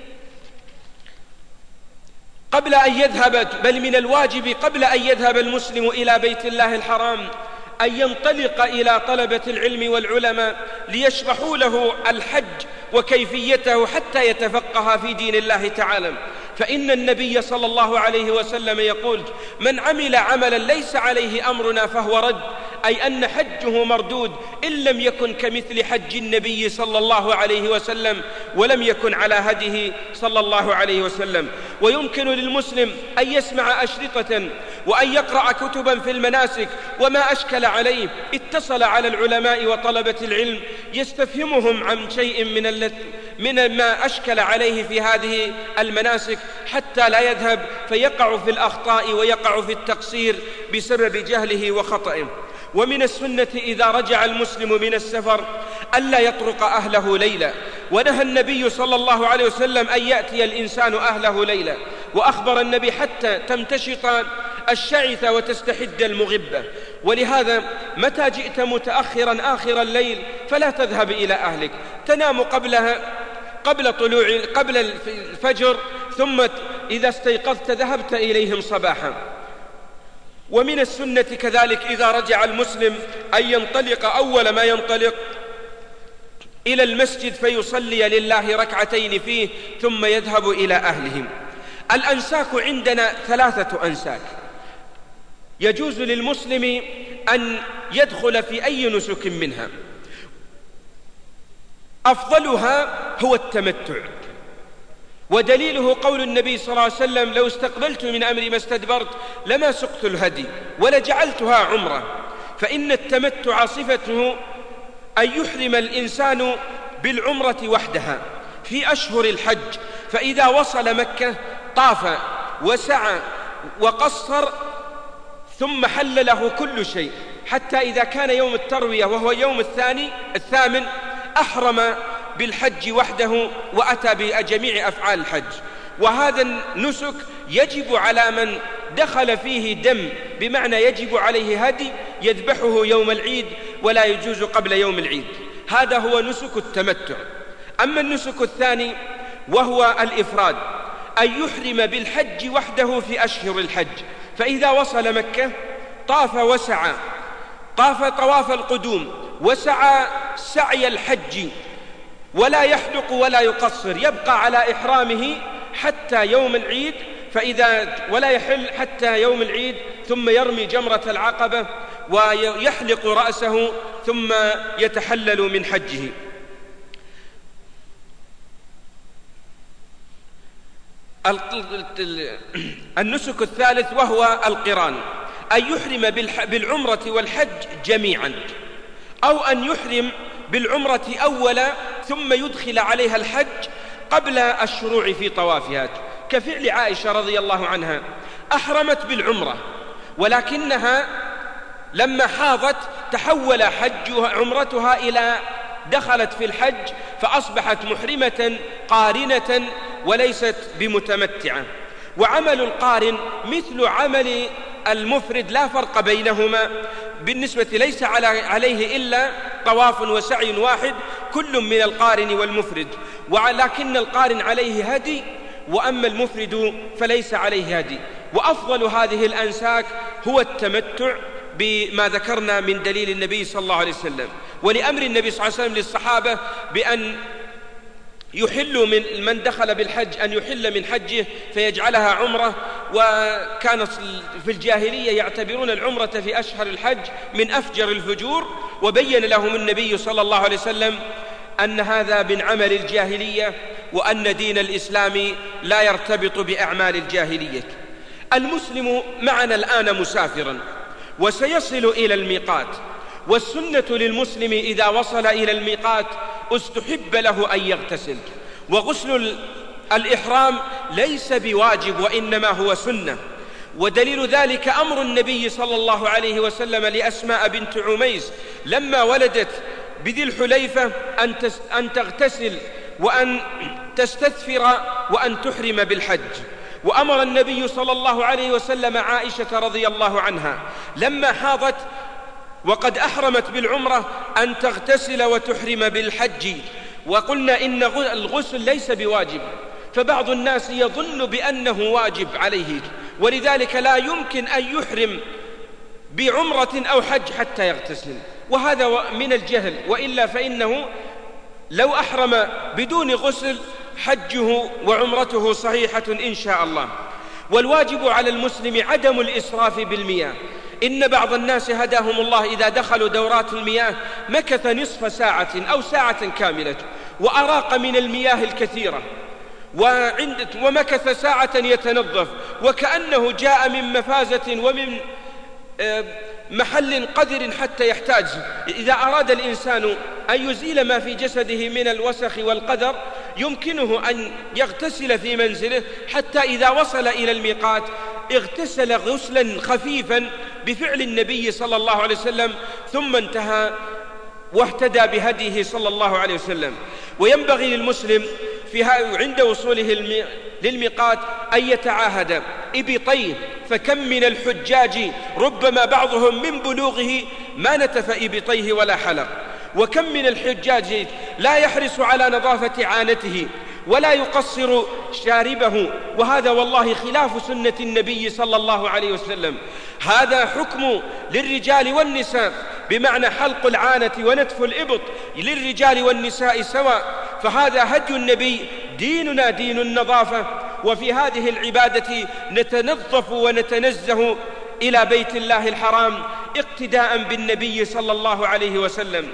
[SPEAKER 12] قبل أن يذهب، بل من الواجب قبل أن يذهب المسلم إلى بيت الله الحرام، أن ينطلق إلى طلبة العلم والعلماء ليشرحوا له الحج وكيفيته حتى يتفقه في دين الله تعالى. فإن النبي صلى الله عليه وسلم يقول: من عمل عملا ليس عليه أمرنا فهو رد، أي أن حجه مردود إن لم يكن كمثل حج النبي صلى الله عليه وسلم ولم يكن على هديه صلى الله عليه وسلم. ويمكن للمسلم أن يسمع أشرطة وأن يقرأ كتبا في المناسك، وما أشكل عليه اتصل على العلماء وطلبة العلم يستفهمهم عن شيء من ما أشكل عليه في هذه المناسك، حتى لا يذهب فيقع في الأخطاء ويقع في التقصير بسبب جهله وخطئه. ومن السنة إذا رجع المسلم من السفر ألا يطرق أهله ليلا، ونهى النبي صلى الله عليه وسلم أن يأتي الإنسان أهله ليلا، وأخبر النبي حتى تمتشط الشعث وتستحد المغبة. ولهذا متى جئت متأخرا آخر الليل فلا تذهب إلى أهلك، تنام قبل الفجر، ثم إذا استيقظت ذهبت إليهم صباحا. ومن السنة كذلك إذا رجع المسلم أن ينطلق أول ما ينطلق إلى المسجد فيصلي لله 2 فيه ثم يذهب إلى أهلهم. الأنساك عندنا 3 أنساك يجوز للمسلم أن يدخل في أي نسك منها. أفضلها هو التمتع، ودليله قول النبي صلى الله عليه وسلم: لو استقبلت من أمري ما استدبرت لما سقت الهدي ولجعلتها عمرة. فإن التمتع صفته أن يحرم الإنسان بالعمرة وحدها في أشهر الحج، فإذا وصل مكة طاف وسعى وقصر ثم حل له كل شيء، حتى إذا كان يوم التروية وهو يوم الثامن أحرم بالحج وحده وأتى بجميع أفعال الحج. وهذا النسك يجب على من دخل فيه دم، بمعنى يجب عليه هدي يذبحه يوم العيد ولا يجوز قبل يوم العيد. هذا هو نسك التمتع. أما النسك الثاني وهو الإفراد، أن يحرم بالحج وحده في أشهر الحج، فإذا وصل مكة طاف وسعى، طاف طواف القدوم وسعى سعي الحج، ولا يحلق ولا يقصر، يبقى على إحرامه حتى يوم العيد، ولا يحل حتى يوم العيد، ثم يرمي جمرة العقبة ويحلق رأسه ثم يتحلل من حجه. النسك الثالث وهو القران، أن يحرم بالعمرة والحج جميعا، أو أن يحرم بالعمرة أولا ثم يدخل عليها الحج قبل الشروع في طوافها، كفعل عائشة رضي الله عنها، أحرمت بالعمرة ولكنها لما حاضت تحول عمرتها إلى دخلت في الحج، فأصبحت محرمة قارنة وليست بمتمتعة. وعمل القارن مثل عمل المفرد لا فرق بينهما، بالنسبة ليس عليه إلا طواف وسعي واحد كل من القارن والمفرد، ولكن القارن عليه هدي وأما المفرد فليس عليه هدي. وأفضل هذه الأنساك هو التمتع بما ذكرنا من دليل النبي صلى الله عليه وسلم، ولأمر النبي صلى الله عليه وسلم للصحابة بأن يحل من دخل بالحج أن يحل من حجه فيجعلها عمرة، وكان في الجاهلية يعتبرون العمرة في أشهر الحج من أفجر الفجور، وبين لهم النبي صلى الله عليه وسلم أن هذا من عمل الجاهلية، وأن دين الإسلام لا يرتبط بأعمال الجاهلية. المسلم معنا الآن مسافرا وسيصل إلى الميقات، والسنة للمسلم إذا وصل إلى الميقات استحب له أن يغتسل، وغسل الإحرام ليس بواجب وإنما هو سنة. ودليل ذلك أمر النبي صلى الله عليه وسلم لأسماء بنت عميس لما ولدت بذي الحليفة أن تغتسل وأن تستثفر وأن تحرم بالحج. وأمر النبي صلى الله عليه وسلم عائشة رضي الله عنها لما حاضت وقد أحرمت بالعمرة أن تغتسل وتحرم بالحج. وقلنا إن الغسل ليس بواجب، فبعض الناس يظن بأنه واجب عليه، ولذلك لا يمكن أن يحرم بعمرة أو حج حتى يغتسل، وهذا من الجهل، وإلا فإنه لو أحرم بدون غسل حجه وعمرته صحيحة إن شاء الله. والواجب على المسلم عدم الإسراف بالمياه. إن بعض الناس هداهم الله إذا دخلوا دورات المياه مكث نصف ساعة أو ساعة كاملة وأراق من المياه الكثيرة، ومكث ساعة يتنظف وكأنه جاء من مفازة ومن محل قذر حتى يحتاج. إذا أراد الإنسان أن يزيل ما في جسده من الوسخ والقذر يمكنه أن يغتسل في منزله، حتى إذا وصل إلى الميقات اغتسل غسلا خفيفا بفعل النبي صلى الله عليه وسلم، ثم انتهى واهتدى بهديه صلى الله عليه وسلم. وينبغي للمسلم عند وصوله للميقات أن يتعاهد إبطيه، فكم من الحجاج ربما بعضهم من بلوغه ما نتف إبطيه ولا حلق، وكم من الحجاج لا يحرص على نظافة عانته ولا يقصر شاربه، وهذا والله خلاف سنة النبي صلى الله عليه وسلم. هذا حكم للرجال والنساء، بمعنى حلق العانة ونتف الإبط للرجال والنساء سواء، فهذا هدي النبي. ديننا دين النظافة، وفي هذه العبادة نتنظف ونتنزه إلى بيت الله الحرام اقتداء بالنبي صلى الله عليه وسلم.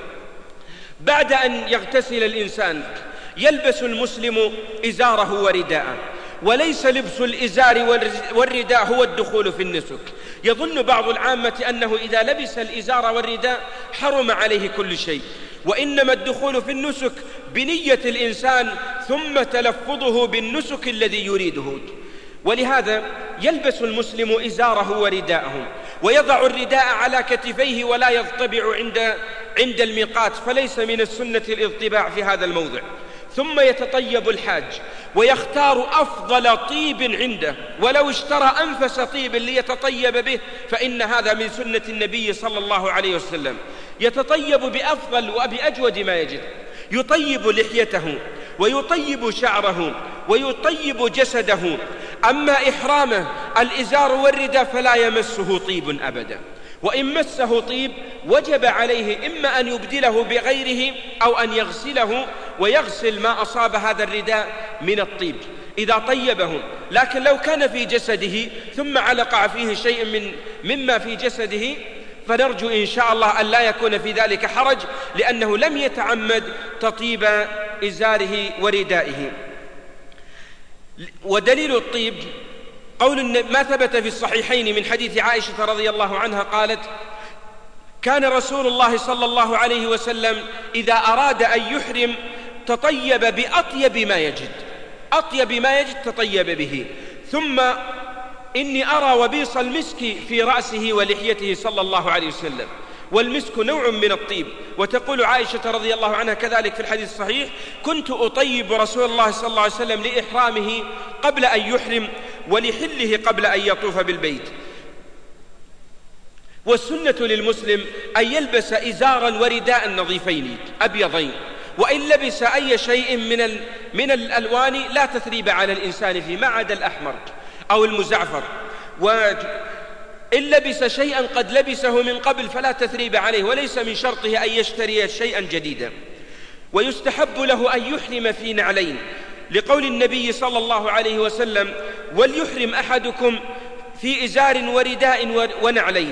[SPEAKER 12] بعد أن يغتسل الإنسان يلبس المسلم إزاره ورداءه، وليس لبس الإزار والرداء هو الدخول في النسك. يظن بعض العامة أنه إذا لبس الإزار والرداء حرم عليه كل شيء، وإنما الدخول في النسك بنية الإنسان ثم تلفظه بالنسك الذي يريده. ولهذا يلبس المسلم إزاره ورداءه، ويضع الرداء على كتفيه ولا يضطبع عند الميقات، فليس من السنة الاضطباع في هذا الموضع. ثم يتطيب الحاج ويختار أفضل طيب عنده، ولو اشترى أنفس طيب ليتطيب به فإن هذا من سنة النبي صلى الله عليه وسلم. يتطيب بأفضل وبأجود ما يجد، يطيب لحيته ويطيب شعره ويطيب جسده. أما إحرامه الإزار والرداء فلا يمسه طيب أبدا، وإن مسه طيب وجب عليه إما أن يبدله بغيره أو أن يغسله ويغسل ما أصاب هذا الرداء من الطيب إذا طيبه. لكن لو كان في جسده ثم علق فيه شيء مما في جسده فنرجو إن شاء الله أن لا يكون في ذلك حرج، لأنه لم يتعمد تطيب إزاره وردائه. ودليل الطيب ما ثبت في الصحيحين من حديث عائشة رضي الله عنها قالت: كان رسول الله صلى الله عليه وسلم إذا أراد أن يحرم تطيب بأطيب ما يجد، أطيب ما يجد تطيب به. ثم إني أرى وبيص المسك في رأسه ولحيته صلى الله عليه وسلم، والمسك نوع من الطيب. وتقول عائشة رضي الله عنها كذلك في الحديث الصحيح: كنت أطيب رسول الله صلى الله عليه وسلم لإحرامه قبل أن يحرم ولحله قبل أن يطوف بالبيت. والسنة للمسلم أن يلبس إزارا ورداء نظيفين أبيضين، وإن لبس أي شيء من الألوان لا تثريب على الإنسان فيه ما عدا الأحمر أو المزعفر. إن لبس شيئا قد لبسه من قبل فلا تثريب عليه، وليس من شرطه أن يشتري شيئا جديدا. ويستحب له أن يحرم في نعلين، لقول النبي صلى الله عليه وسلم: وليحرم أحدكم في إزار ورداء ونعلين.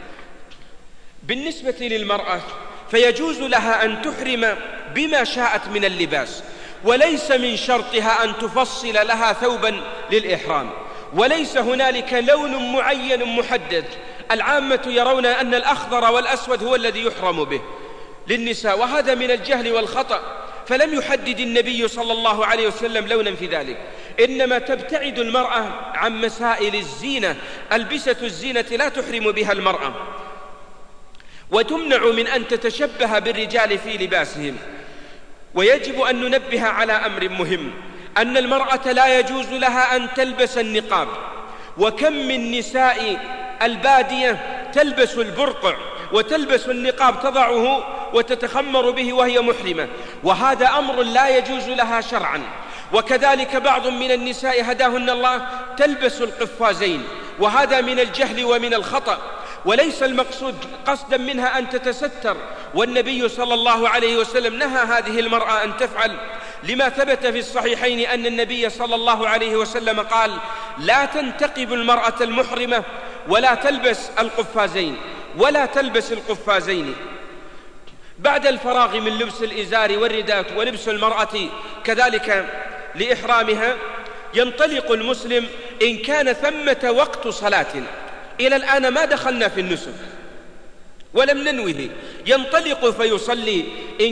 [SPEAKER 12] بالنسبة للمرأة فيجوز لها أن تحرم بما شاءت من اللباس، وليس من شرطها أن تفصل لها ثوبا للإحرام، وليس هنالك لون معين محدد. العامة يرون أن الأخضر والأسود هو الذي يحرم به للنساء، وهذا من الجهل والخطأ، فلم يحدد النبي صلى الله عليه وسلم لونا في ذلك، إنما تبتعد المرأة عن مسائل الزينة. ألبسة الزينة لا تحرم بها المرأة، وتمنع من أن تتشبه بالرجال في لباسهم. ويجب أن ننبه على أمر مهم، أن المرأة لا يجوز لها أن تلبس النقاب، وكم من نساء البادية تلبس البرقع وتلبس النقاب، تضعه وتتخمر به وهي محرمة، وهذا أمر لا يجوز لها شرعا. وكذلك بعض من النساء هداهن الله تلبس القفازين، وهذا من الجهل ومن الخطأ، وليس المقصود قصدا منها أن تتستر، والنبي صلى الله عليه وسلم نهى هذه المرأة أن تفعل، لما ثبت في الصحيحين أن النبي صلى الله عليه وسلم قال: لا تنتقب المرأة المحرمة ولا تلبس القفازين ولا تلبس القفازين. بعد الفراغ من لبس الإزار والرداء ولبس المرأة كذلك لإحرامها، ينطلق المسلم إن كان ثمة وقت صلاة. إلى الآن ما دخلنا في النسك ولم ننوه، ينطلق فيصلي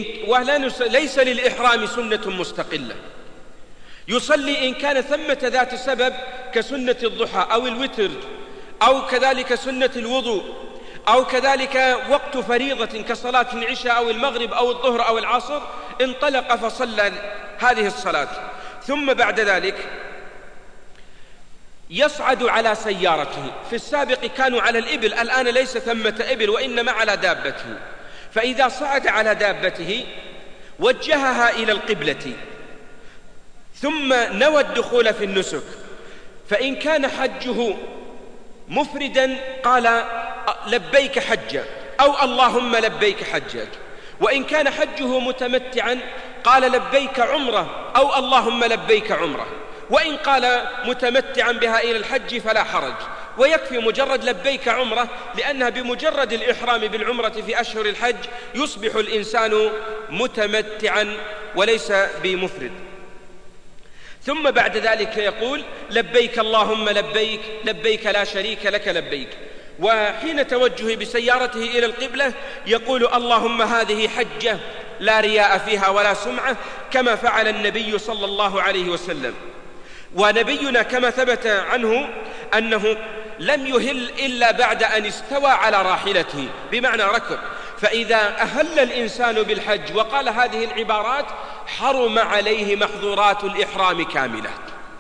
[SPEAKER 12] ليس للإحرام سنة مستقلة، يصلي إن كان ثمة ذات سبب كسنة الضحى أو الوتر، أو كذلك سنة الوضوء، أو كذلك وقت فريضة كصلاة العشاء أو المغرب أو الظهر أو العصر، انطلق فصلى هذه الصلاة. ثم بعد ذلك يصعد على سيارته. في السابق كانوا على الإبل، الآن ليس ثمة إبل وإنما على دابته. فإذا صعد على دابته وجهها إلى القبلة، ثم نوى الدخول في النسك. فإن كان حجه مفردا قال: لبيك حجا، أو اللهم لبيك حجا. وإن كان حجه متمتعا قال: لبيك عمرة، أو اللهم لبيك عمرة. وإن قال متمتعا بها إلى الحج فلا حرج، ويكفي مجرد لبيك عمرة، لأنها بمجرد الإحرام بالعمرة في أشهر الحج يصبح الإنسان متمتعا وليس بمفرد. ثم بعد ذلك يقول: لبيك اللهم لبيك، لبيك لا شريك لك لبيك. وحين توجه بسيارته إلى القبلة يقول: اللهم هذه حجة لا رياء فيها ولا سمعة، كما فعل النبي صلى الله عليه وسلم. ونبينا كما ثبت عنه أنه لم يهل إلا بعد أن استوى على راحلته، بمعنى ركب. فإذا أهل الإنسان بالحج وقال هذه العبارات حرم عليه محظورات الإحرام كاملة.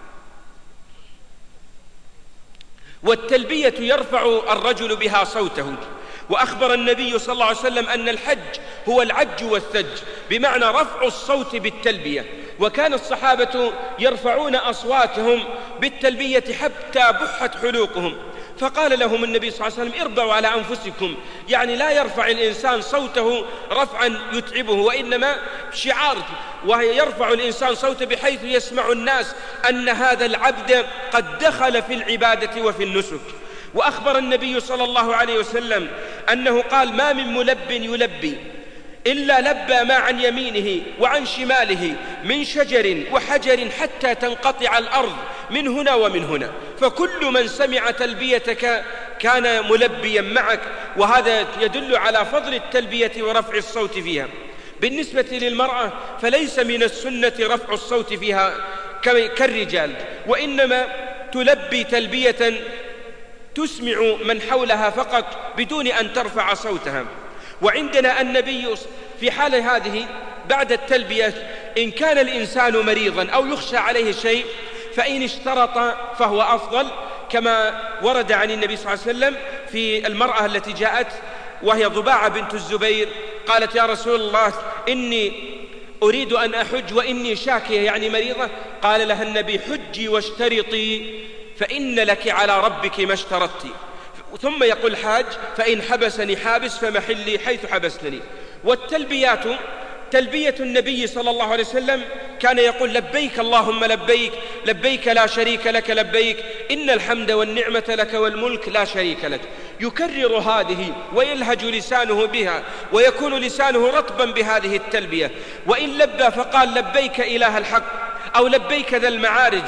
[SPEAKER 12] والتلبية يرفع الرجل بها صوته، وأخبر النبي صلى الله عليه وسلم أن الحج هو العج والثج، بمعنى رفع الصوت بالتلبية. وكان الصحابة يرفعون أصواتهم بالتلبية حتى بحت حلوقهم، فقال لهم النبي صلى الله عليه وسلم: اربعوا على أنفسكم، يعني لا يرفع الإنسان صوته رفعا يتعبه، وإنما شعار، ويرفع الإنسان صوته بحيث يسمع الناس أن هذا العبد قد دخل في العبادة وفي النسك. وأخبر النبي صلى الله عليه وسلم أنه قال: ما من ملب يلبي إلا لبى ما عن يمينه وعن شماله من شجر وحجر حتى تنقطع الأرض من هنا ومن هنا، فكل من سمع تلبيتك كان ملبيا معك. وهذا يدل على فضل التلبية ورفع الصوت فيها. بالنسبة للمرأة فليس من السنة رفع الصوت فيها كالرجال، وإنما تلبي تلبية تسمع من حولها فقط بدون أن ترفع صوتها. وعندنا النبي في حال هذه بعد التلبية إن كان الإنسان مريضا أو يخشى عليه شيء فإن اشترط فهو أفضل، كما ورد عن النبي صلى الله عليه وسلم في المرأة التي جاءت وهي ضباعة بنت الزبير، قالت: يا رسول الله إني أريد أن أحج وإني شاكية، يعني مريضة. قال لها النبي: حجي واشترطي فإن لك على ربك ما اشترطت. ثم يقول حاج: فإن حبسني حابس فمحلي حيث حبستني. والتلبيات تلبية النبي صلى الله عليه وسلم كان يقول لبيك اللهم لبيك، لبيك لا شريك لك لبيك، إن الحمد والنعمة لك والملك لا شريك لك. يكرر هذه ويلهج لسانه بها ويكون لسانه رطبا بهذه التلبية. وإن لبى فقال لبيك إله الحق، أو لبيك ذا المعارج،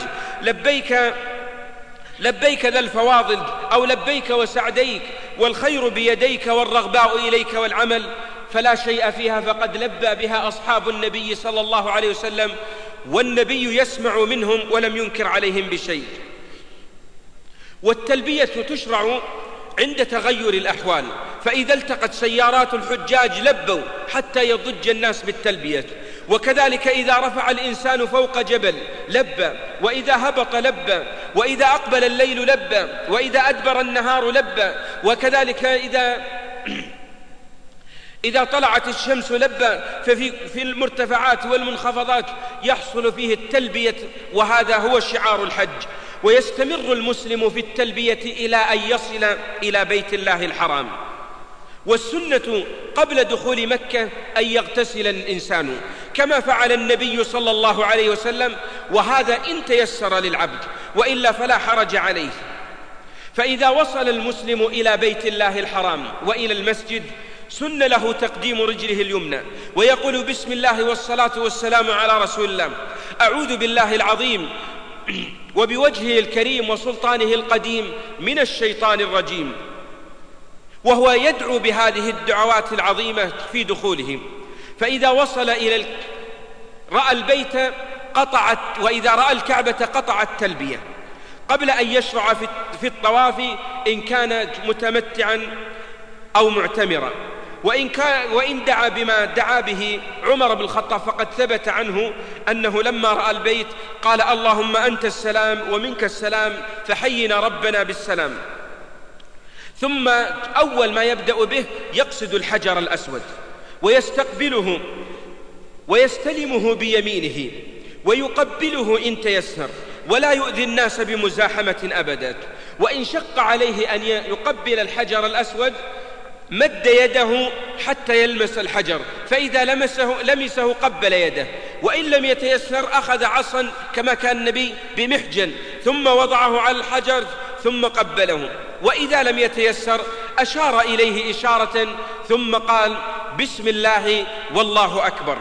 [SPEAKER 12] لبيك ذا الفواضل، أو لبيك وسعديك، والخير بيديك والرغباء إليك والعمل، فلا شيء فيها فقد لبى بها أصحاب النبي صلى الله عليه وسلم، والنبي يسمع منهم ولم ينكر عليهم بشيء. والتلبية تشرع عند تغير الأحوال، فإذا التقت سيارات الحجاج لبوا حتى يضج الناس بالتلبية، وكذلك إذا رفع الإنسان فوق جبل لبى، وإذا هبط لبى، وإذا أقبل الليل لبى، وإذا أدبر النهار لبى، وكذلك إذا طلعت الشمس لبى. ففي المرتفعات والمنخفضات يحصل فيه التلبية، وهذا هو شعار الحج. ويستمر المسلم في التلبية إلى أن يصل إلى بيت الله الحرام. والسنة قبل دخول مكة أن يغتسل الإنسان كما فعل النبي صلى الله عليه وسلم، وهذا إن تيسر للعبد، وإلا فلا حرج عليه. فإذا وصل المسلم إلى بيت الله الحرام وإلى المسجد سن له تقديم رجله اليمنى ويقول بسم الله والصلاة والسلام على رسول الله، أعوذ بالله العظيم وبوجهه الكريم وسلطانه القديم من الشيطان الرجيم، وهو يدعو بهذه الدعوات العظيمة في دخوله. فإذا وصل إلى رأى البيت قطعت، وإذا رأى الكعبة قطع التلبية قبل أن يشرع في الطواف إن كان متمتعا أو معتمرا. وإن دعا بما دعا به عمر بن الخطاب فقد ثبت عنه أنه لما رأى البيت قال اللهم أنت السلام ومنك السلام فحينا ربنا بالسلام. ثم أول ما يبدأ به يقصد الحجر الأسود ويستقبله ويستلمه بيمينه ويقبله إن تيسر، ولا يؤذي الناس بمزاحمة أبدا. وإن شق عليه أن يقبل الحجر الأسود مد يده حتى يلمس الحجر، فإذا لمسه قبل يده، وإن لم يتيسر أخذ عصا كما كان النبي بمحجن ثم وضعه على الحجر ثم قبله، وإذا لم يتيسر أشار إليه إشارة ثم قال بسم الله والله أكبر.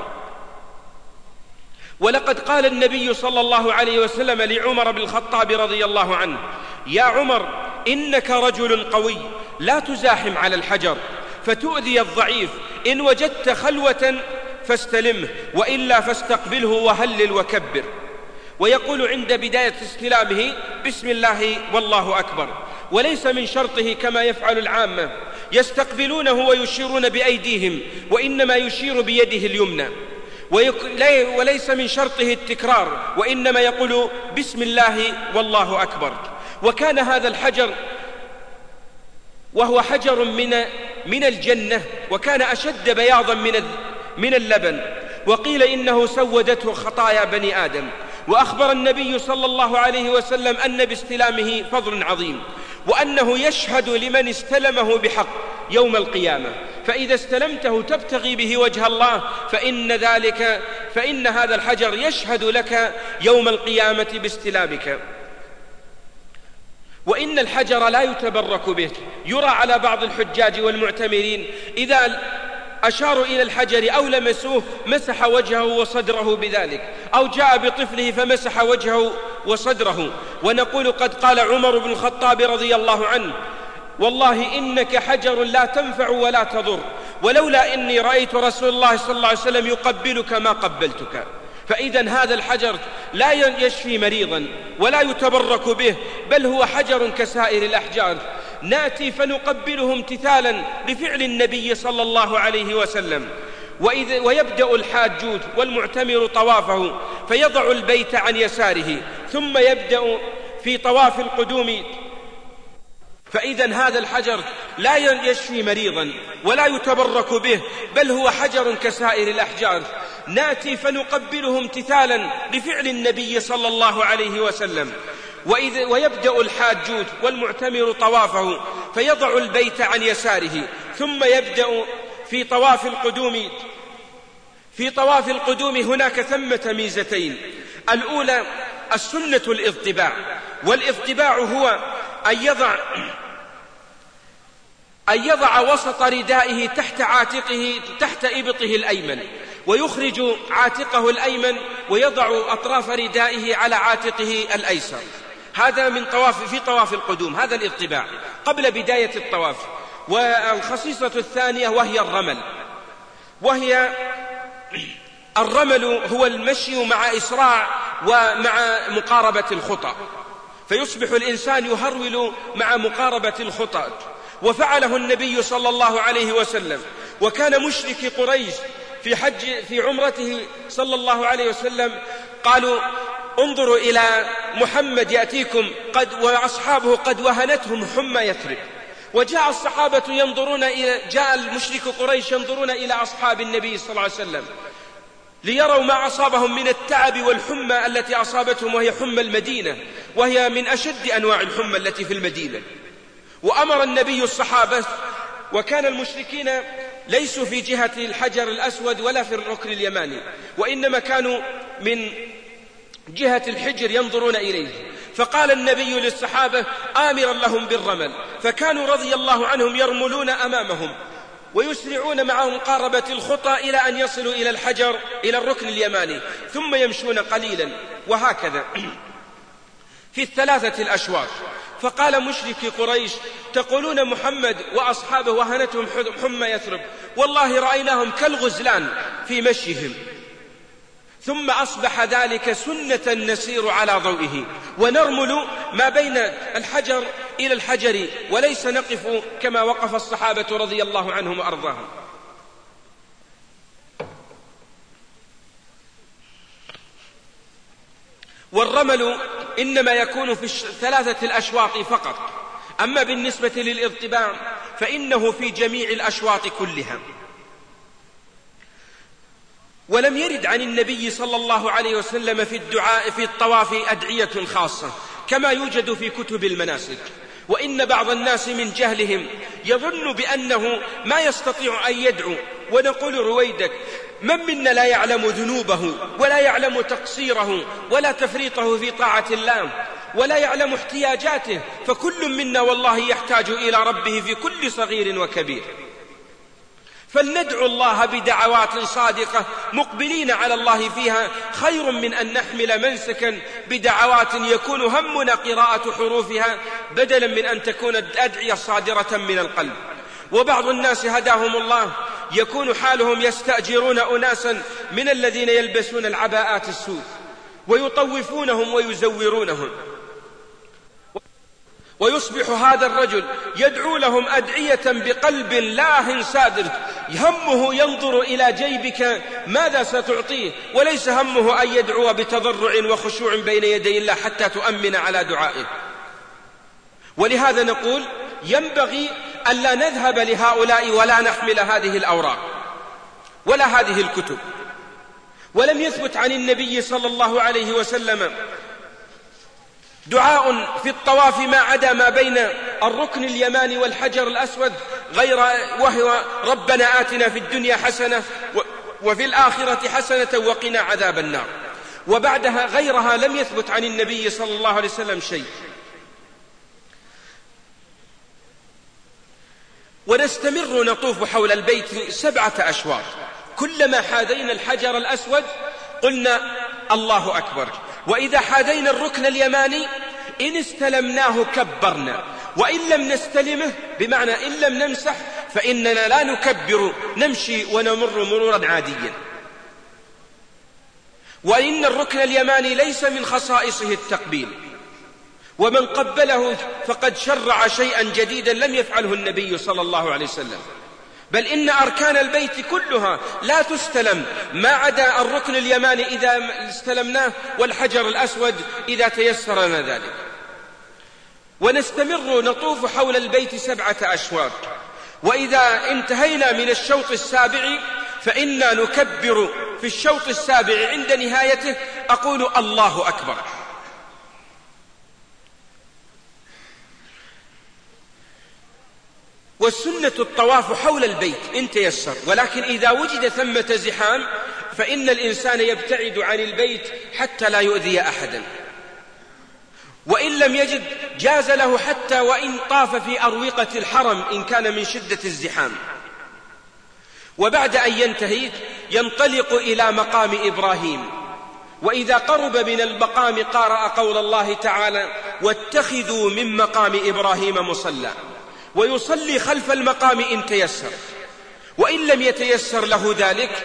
[SPEAKER 12] ولقد قال النبي صلى الله عليه وسلم لعمر بن الخطاب رضي الله عنه: يا عمر إنك رجل قوي لا تزاحم على الحجر فتؤذي الضعيف، إن وجدت خلوة فاستلمه وإلا فاستقبله وهلل وكبر. ويقول عند بداية استلامه بسم الله والله أكبر، وليس من شرطه كما يفعل العامة يستقبلونه ويشيرون بأيديهم، وإنما يشير بيده اليمنى. وليس من شرطه التكرار، وإنما يقول بسم الله والله أكبر. وكان هذا الحجر وهو حجر من الجنة، وكان أشد بياضا من اللبن، وقيل إنه سودته خطايا بني آدم. وأخبر النبي صلى الله عليه وسلم أن باستلامه فضل عظيم، وأنه يشهد لمن استلمه بحق يوم القيامة، فإذا استلمته تبتغي به وجه الله فإن هذا الحجر يشهد لك يوم القيامة باستلامك. وإن الحجر لا يتبرك به، يرى على بعض الحجاج والمعتمرين إذا أشاروا إلى الحجر أو لمسوه مسح وجهه وصدره بذلك، أو جاء بطفله فمسح وجهه وصدره. ونقول قد قال عمر بن الخطاب رضي الله عنه: والله إنك حجر لا تنفع ولا تضر، ولولا إني رأيت رسول الله صلى الله عليه وسلم يقبلك ما قبلتك. فإذا هذا الحجر لا يشفي مريضا ولا يتبرك به، بل هو حجر كسائر الأحجار، نأتي فنقبله امتثالا لفعل النبي صلى الله عليه وسلم. ويبدأ الحاج والمعتمر طوافه فيضع البيت عن يساره، ثم يبدأ في طواف القدوم. فإذا هذا الحجر لا يشفي مريضا ولا يتبرك به، بل هو حجر كسائر الأحجار، نأتي فنقبله امتثالا لفعل النبي صلى الله عليه وسلم. ويبدأ الحاج والمعتمر طوافه فيضع البيت عن يساره، ثم يبدأ في طواف القدوم. في طواف القدوم هناك ثمة ميزتين. الأولى السنة الاضطباع، والاضطباع هو أن يضع وسط ردائه تحت عاتقه تحت إبطه الأيمن، ويخرج عاتقه الأيمن ويضع أطراف ردائه على عاتقه الأيسر. هذا في طواف القدوم، هذا الاضطباع قبل بداية الطواف. والخصيصة الثانية وهي الرمل هو المشي مع إسراع ومع مقاربة الخطى، فيصبح الإنسان يهرول مع مقاربة الخطى. وفعله النبي صلى الله عليه وسلم. وكان مشركي قريش في عمرته صلى الله عليه وسلم قالوا: انظروا إلى محمد يأتيكم وأصحابه قد وهنتهم حمى يثرب. وجاء الصحابة جاء المشرك قريش ينظرون إلى أصحاب النبي صلى الله عليه وسلم ليروا ما أصابهم من التعب والحمى التي أصابتهم، وهي حمى المدينة، وهي من أشد أنواع الحمى التي في المدينة. وأمر النبي الصحابة، وكان المشركين ليسوا في جهة الحجر الأسود ولا في الركن اليماني، وإنما كانوا من جهة الحجر ينظرون إليه. فقال النبي للصحابة آمرا لهم بالرمل، فكانوا رضي الله عنهم يرملون أمامهم ويسرعون مع مقاربة الخطى إلى أن يصلوا إلى الحجر، إلى الركن اليماني، ثم يمشون قليلا، وهكذا في الثلاثة الأشواط. فقال مشركي قريش: تقولون محمد وأصحابه وهنتهم حمى يثرب، والله رأيناهم كالغزلان في مشيهم. ثم أصبح ذلك سنة نسير على ضوئه، ونرمل ما بين الحجر إلى الحجر، وليس نقف كما وقف الصحابة رضي الله عنهم وأرضاهم. والرمل إنما يكون في الثلاثة الأشواط فقط. أما بالنسبة للاضطباع فإنه في جميع الأشواط كلها. ولم يرد عن النبي صلى الله عليه وسلم في الدعاء في الطواف أدعية خاصة كما يوجد في كتب المناسك. وإن بعض الناس من جهلهم يظن بأنه ما يستطيع أن يدعو، ونقول رويدك: من منا لا يعلم ذنوبه ولا يعلم تقصيره ولا تفريطه في طاعة الله ولا يعلم احتياجاته، فكل منا والله يحتاج إلى ربه في كل صغير وكبير. فلندعو الله بدعوات صادقة مقبلين على الله فيها، خير من أن نحمل منسكا بدعوات يكون همنا قراءة حروفها بدلا من أن تكون الأدعية صادرة من القلب. وبعض الناس هداهم الله يكون حالهم يستأجرون أناسا من الذين يلبسون العباءات السود ويطوفونهم ويزورونهم، ويصبح هذا الرجل يدعو لهم أدعية بقلب لاه سادر، همه ينظر إلى جيبك ماذا ستعطيه، وليس همه أن يدعو بتضرع وخشوع بين يدي الله حتى تؤمن على دعائه. ولهذا نقول ينبغي ألا نذهب لهؤلاء ولا نحمل هذه الأوراق ولا هذه الكتب. ولم يثبت عن النبي صلى الله عليه وسلم دعاء في الطواف ما عدا ما بين الركن اليماني والحجر الأسود وهو ربنا آتنا في الدنيا حسنة وفي الآخرة حسنة وقنا عذاب النار. وبعدها غيرها لم يثبت عن النبي صلى الله عليه وسلم شيء. ونستمر نطوف حول البيت 7 أشواط، كلما حاذينا الحجر الأسود قلنا الله أكبر، وإذا حاذينا الركن اليماني إن استلمناه كبرنا، وإن لم نستلمه بمعنى إن لم نمسح فإننا لا نكبر، نمشي ونمر مرورا عاديا. وإن الركن اليماني ليس من خصائصه التقبيل، ومن قبله فقد شرع شيئا جديدا لم يفعله النبي صلى الله عليه وسلم، بل إن أركان البيت كلها لا تستلم ما عدا الركن اليماني إذا استلمناه والحجر الأسود إذا تيسر لنا ذلك. ونستمر نطوف حول البيت 7 أشواط، وإذا انتهينا من الشوط السابع فإنا نكبر في الشوط السابع عند نهايته أقول الله أكبر. والسنة الطواف حول البيت إن تيسر، ولكن إذا وجد ثمة زحام فإن الإنسان يبتعد عن البيت حتى لا يؤذي أحدا، وإن لم يجد جاز له حتى وإن طاف في أروقة الحرم إن كان من شدة الزحام. وبعد أن ينتهي ينطلق إلى مقام إبراهيم، وإذا قرب من المقام قرأ قول الله تعالى: واتخذوا من مقام إبراهيم مصلى، ويصلي خلف المقام إن تيسر، وإن لم يتيسر له ذلك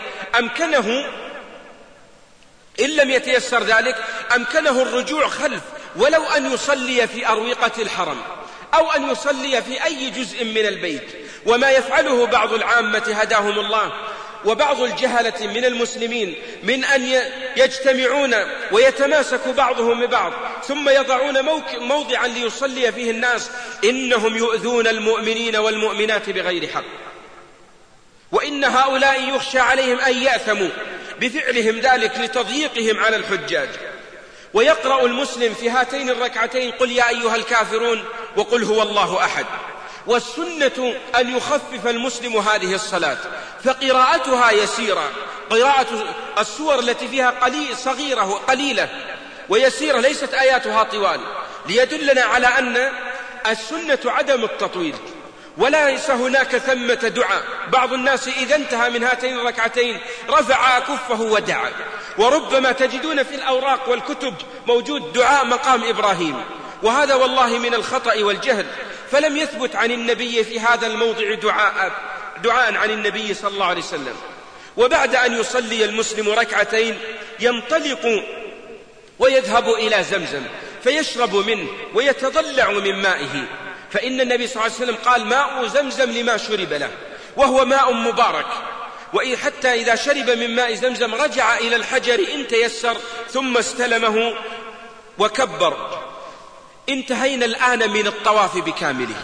[SPEAKER 12] أمكنه الرجوع خلف، ولو أن يصلي في أروقة الحرم أو أن يصلي في أي جزء من البيت. وما يفعله بعض العامة هداهم الله وبعض الجهلة من المسلمين من أن يجتمعون ويتماسك بعضهم ببعض ثم يضعون موضعا ليصلي فيه الناس، إنهم يؤذون المؤمنين والمؤمنات بغير حق، وإن هؤلاء يخشى عليهم أن يأثموا بفعلهم ذلك لتضييقهم على الحجاج. ويقرأ المسلم في هاتين الركعتين: قل يا أيها الكافرون وقل هو الله أحد. والسنة أن يخفف المسلم هذه الصلاة، فقراءتها يسيرة، قراءة السور التي فيها صغيرة قليلة ويسيرة، ليست آياتها طوال، ليدلنا على أن السنة عدم التطويل، وليس هناك ثمة دعاء. بعض الناس إذا انتهى من هاتين الركعتين رفع كفه ودعا، وربما تجدون في الأوراق والكتب موجود دعاء مقام إبراهيم، وهذا والله من الخطأ والجهل، فلم يثبت عن النبي في هذا الموضع دعاء عن النبي صلى الله عليه وسلم. وبعد أن يصلي المسلم ركعتين ينطلق ويذهب إلى زمزم فيشرب منه ويتضلع من مائه، فإن النبي صلى الله عليه وسلم قال: ماء زمزم لما شرب له، وهو ماء مبارك. وحتى إذا شرب من ماء زمزم رجع إلى الحجر إن تيسر ثم استلمه وكبر. انتهينا الآن من الطواف بكامله،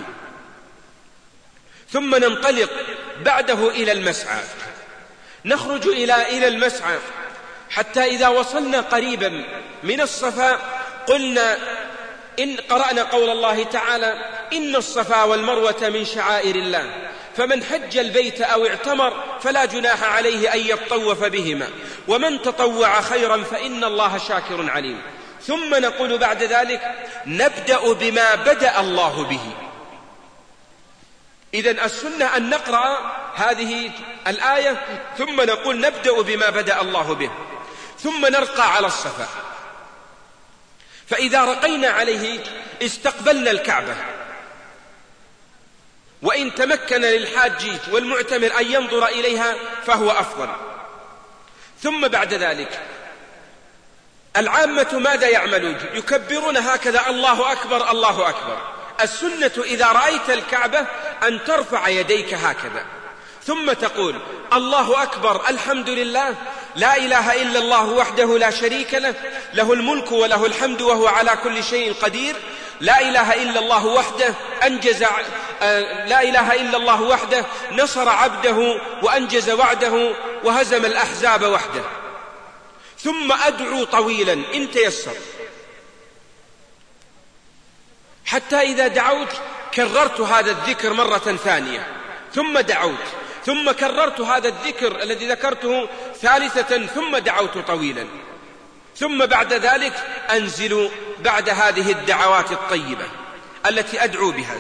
[SPEAKER 12] ثم ننطلق بعده إلى المسعى. نخرج إلى المسعى حتى إذا وصلنا قريبا من الصفا قلنا إن قرأنا قول الله تعالى: إن الصفا والمروة من شعائر الله، فمن حج البيت أو اعتمر فلا جناح عليه أن يطوف بهما، ومن تطوع خيرا فإن الله شاكر عليم. ثم نقول بعد ذلك: نبدأ بما بدأ الله به. إذن السنة أن نقرأ هذه الآية ثم نقول نبدأ بما بدأ الله به، ثم نرقى على الصفا، فإذا رقينا عليه استقبلنا الكعبة، وإن تمكن للحاج والمعتمر أن ينظر إليها فهو أفضل. ثم بعد ذلك العامة ماذا يعملون؟ يكبرون هكذا: الله أكبر الله أكبر. السنة إذا رأيت الكعبة أن ترفع يديك هكذا، ثم تقول: الله أكبر، الحمد لله، لا إله إلا الله وحده لا شريك له، له الملك وله الحمد وهو على كل شيء قدير، لا إله إلا الله وحده لا إله إلا الله وحده نصر عبده وأنجز وعده وهزم الأحزاب وحده. ثم أدعو طويلا إن تيسر، حتى إذا دعوت كررت هذا الذكر مرة ثانية، ثم دعوت، ثم كررت هذا الذكر الذي ذكرته ثالثة، ثم دعوت طويلا، ثم بعد ذلك أنزل بعد هذه الدعوات الطيبة التي أدعو بها.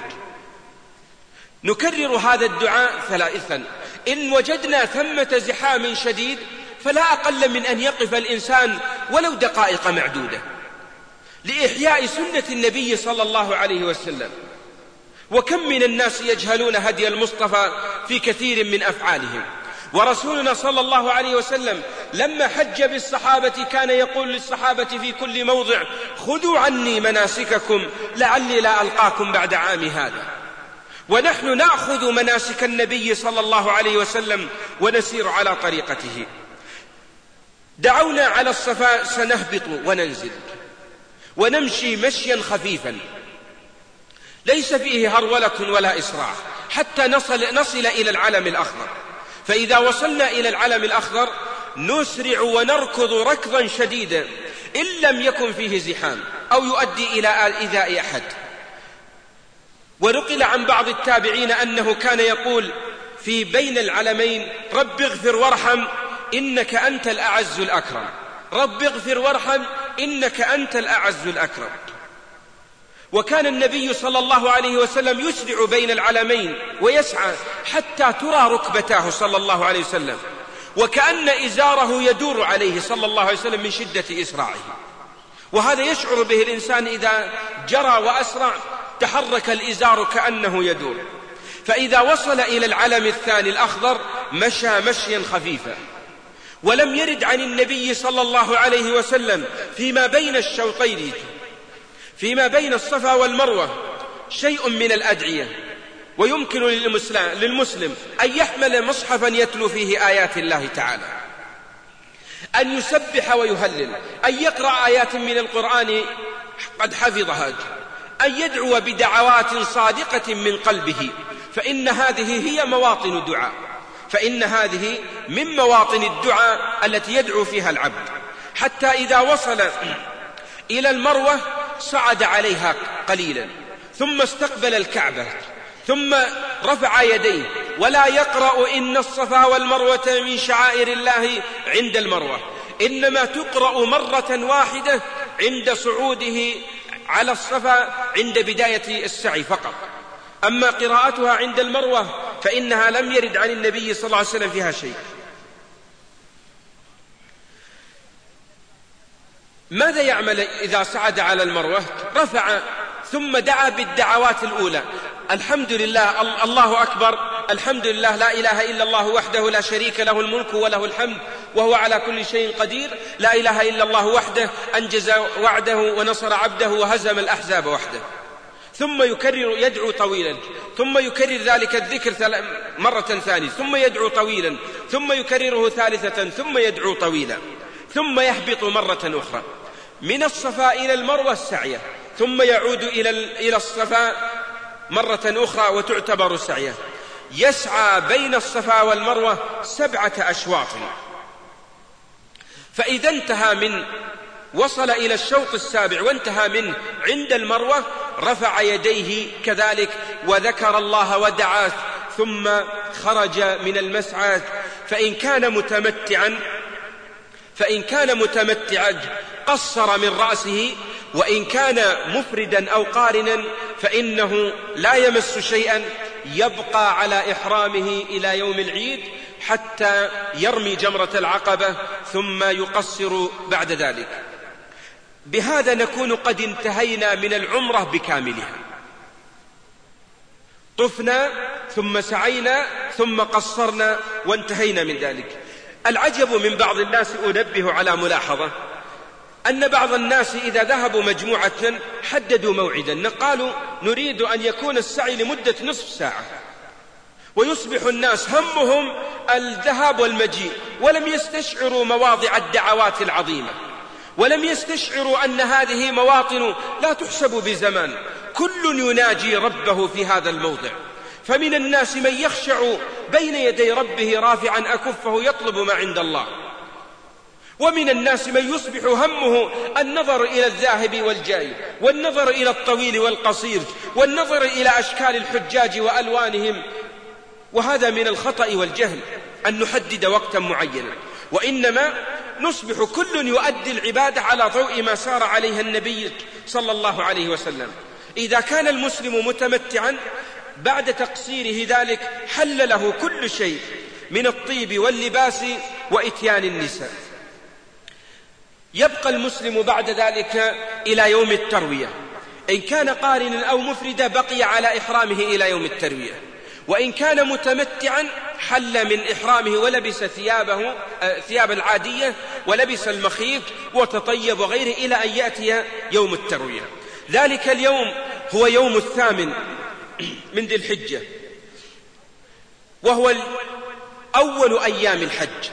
[SPEAKER 12] نكرر هذا الدعاء ثلاثا. إن وجدنا ثمة زحام شديد فلا أقل من أن يقف الإنسان ولو دقائق معدودة لإحياء سنة النبي صلى الله عليه وسلم. وكم من الناس يجهلون هدي المصطفى في كثير من أفعالهم. ورسولنا صلى الله عليه وسلم لما حج بالصحابة كان يقول للصحابة في كل موضع: خذوا عني مناسككم لعلي لا ألقاكم بعد عام هذا. ونحن نأخذ مناسك النبي صلى الله عليه وسلم ونسير على طريقته. دعونا على الصفا سنهبط وننزل ونمشي مشيا خفيفا ليس فيه هرولة ولا إسراع حتى نصل إلى العلم الأخضر. فإذا وصلنا إلى العلم الأخضر نسرع ونركض ركضا شديدا إن لم يكن فيه زحام أو يؤدي إلى إيذاء أحد. ونقل عن بعض التابعين أنه كان يقول في بين العلمين: رب اغفر وارحم إنك أنت الأعز الأكرم، رب اغفر وارحم إنك أنت الأعز الأكرم. وكان النبي صلى الله عليه وسلم يسرع بين العلمين ويسعى حتى ترى ركبتاه صلى الله عليه وسلم، وكأن إزاره يدور عليه صلى الله عليه وسلم من شدة إسراعه. وهذا يشعر به الإنسان إذا جرى وأسرع، تحرك الإزار كأنه يدور. فإذا وصل إلى العلم الثاني الأخضر مشى مشيا خفيفا. ولم يرد عن النبي صلى الله عليه وسلم فيما بين الشوطين، فيما بين الصفا والمروة، شيء من الأدعية. ويمكن للمسلم أن يحمل مصحفا يتلو فيه آيات الله تعالى، أن يسبح ويهلل، أن يقرأ آيات من القرآن قد حفظها، أن يدعو بدعوات صادقة من قلبه، فإن هذه هي مواطن الدعاء، فإن هذه من مواطن الدعاء التي يدعو فيها العبد. حتى إذا وصل إلى المروة صعد عليها قليلا، ثم استقبل الكعبة، ثم رفع يديه، ولا يقرأ إن الصفا والمروة من شعائر الله عند المروة، إنما تقرأ مرة واحدة عند صعوده على الصفا عند بداية السعي فقط. أما قراءتها عند المروة فإنها لم يرد عن النبي صلى الله عليه وسلم فيها شيء. ماذا يعمل إذا صعد على المروة؟ رفع ثم دعا بالدعوات الأولى: الحمد لله، الله أكبر، الحمد لله، لا إله إلا الله وحده لا شريك له الملك وله الحمد وهو على كل شيء قدير، لا إله إلا الله وحده أنجز وعده ونصر عبده وهزم الأحزاب وحده. ثم يكرر، يدعو طويلا، ثم يكرر ذلك الذكر مرة ثانية، ثم يدعو طويلا، ثم يكرره ثالثة، ثم يدعو طويلا، ثم يهبط مرة أخرى من الصفا إلى المروة السعية، ثم يعود إلى الصفا مرة أخرى وتعتبر سعية. يسعى بين الصفا والمروة 7 أشواط. فإذا انتهى وصل إلى الشوط السابع وانتهى منه عند المروة، رفع يديه كذلك وذكر الله ودعاه، ثم خرج من المسعى. فإن كان متمتعا قصر من رأسه، وإن كان مفردا أو قارنا فإنه لا يمس شيئا، يبقى على إحرامه إلى يوم العيد حتى يرمي جمرة العقبة ثم يقصر بعد ذلك. بهذا نكون قد انتهينا من العمرة بكاملها. طفنا ثم سعينا ثم قصرنا وانتهينا من ذلك. العجب من بعض الناس، أنبه على ملاحظة، أن بعض الناس إذا ذهبوا مجموعة حددوا موعدا، قالوا نريد أن يكون السعي لمدة نصف ساعة، ويصبح الناس همهم الذهاب والمجيء، ولم يستشعروا مواضع الدعوات العظيمة، ولم يستشعروا أن هذه مواطن لا تحسب بزمان، كل يناجي ربه في هذا الموضع. فمن الناس من يخشع بين يدي ربه رافعا أكفه يطلب ما عند الله، ومن الناس من يصبح همه النظر إلى الذاهب والجاي، والنظر إلى الطويل والقصير، والنظر إلى أشكال الحجاج وألوانهم. وهذا من الخطأ والجهل أن نحدد وقتا معينا، وإنما نصبح كل يؤدي العبادة على ضوء ما سار عليها النبي صلى الله عليه وسلم. إذا كان المسلم متمتعا بعد تقصيره ذلك حل له كل شيء من الطيب واللباس وإتيان النساء. يبقى المسلم بعد ذلك إلى يوم التروية، إن كان قارنا أو مفردا بقي على إحرامه إلى يوم التروية، وإن كان متمتعا حل من إحرامه ولبس ثياب العادية ولبس المخيط وتطيب وغيره إلى أن يأتي يوم التروية. ذلك اليوم هو يوم 8 من ذي الحجة، وهو أول أيام الحج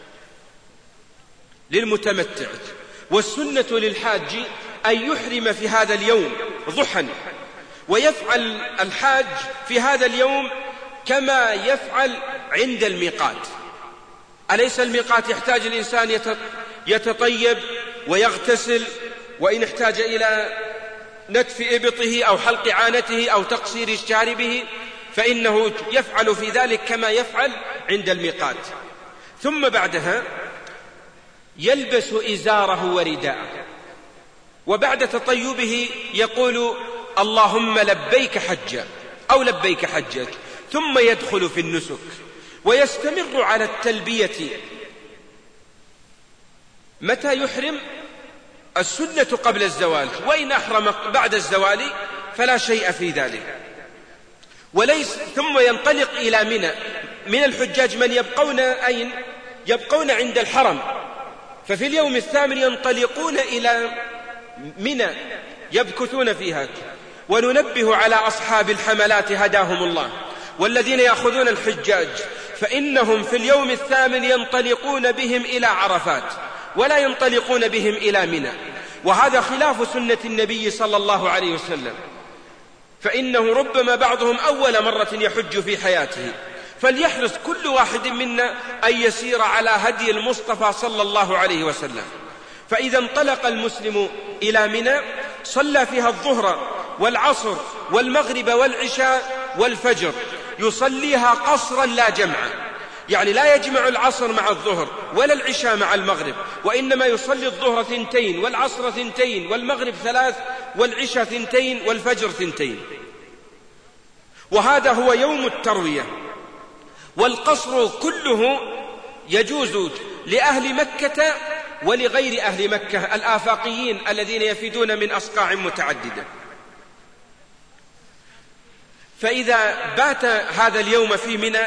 [SPEAKER 12] للمتمتع. والسنة للحاج أن يحرم في هذا اليوم ضحى، ويفعل الحاج في هذا اليوم كما يفعل عند الميقات. أليس الميقات يحتاج الإنسان يتطيب ويغتسل، وإن احتاج إلى نتف إبطه أو حلق عانته أو تقصير شاربه فإنه يفعل في ذلك كما يفعل عند الميقات. ثم بعدها يلبس إزاره ورداءه، وبعد تطيبه يقول اللهم لبيك حجا أو لبيك حجج، ثم يدخل في النسك ويستمر على التلبية. متى يحرم؟ السنة قبل الزوال، وإن أحرم بعد الزوال فلا شيء في ذلك. ثم ينطلق إلى منى. من الحجاج من يبقون أين؟ يبقون عند الحرم، ففي اليوم الثامن ينطلقون إلى منى يبكثون فيها. وننبه على أصحاب الحملات هداهم الله والذين يأخذون الحجاج، فإنهم في اليوم الثامن ينطلقون بهم إلى عرفات ولا ينطلقون بهم إلى منى، وهذا خلاف سنة النبي صلى الله عليه وسلم، فإنه ربما بعضهم أول مرة يحج في حياته، فليحرص كل واحد منا أن يسير على هدي المصطفى صلى الله عليه وسلم. فإذا انطلق المسلم إلى منى صلى فيها الظهر والعصر والمغرب والعشاء والفجر، يصليها قصرا لا جمعا، يعني لا يجمع العصر مع الظهر ولا العشاء مع المغرب، وإنما يصلي الظهر 2 والعصر 2 والمغرب 3 والعشاء 2 والفجر 2. وهذا هو يوم التروية. والقصر كله يجوز لأهل مكة ولغير أهل مكة الآفاقيين الذين يفيدون من أصقاع متعددة. فإذا بات هذا اليوم في منى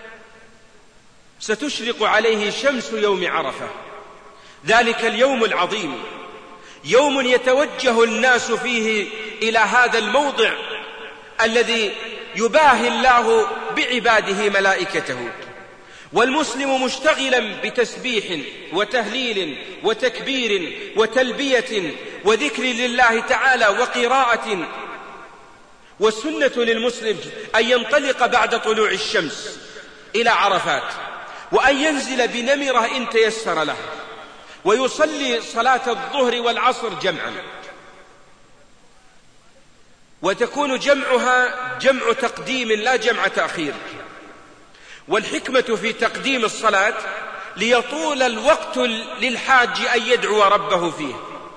[SPEAKER 12] ستشرق عليه شمس يوم عرفة، ذلك اليوم العظيم، يوم يتوجه الناس فيه إلى هذا الموضع الذي يباهي الله بعباده ملائكته، والمسلم مشتغلا بتسبيح وتهليل وتكبير وتلبية وذكر لله تعالى وقراءة. والسنة للمسلم أن ينطلق بعد طلوع الشمس إلى عرفات، وأن ينزل بنمرة إن تيسر له، ويصلي صلاة الظهر والعصر جمعا، وتكون جمعها جمع تقديم لا جمع تأخير. والحكمة في تقديم الصلاة ليطول الوقت للحاج أن يدعو ربه فيه،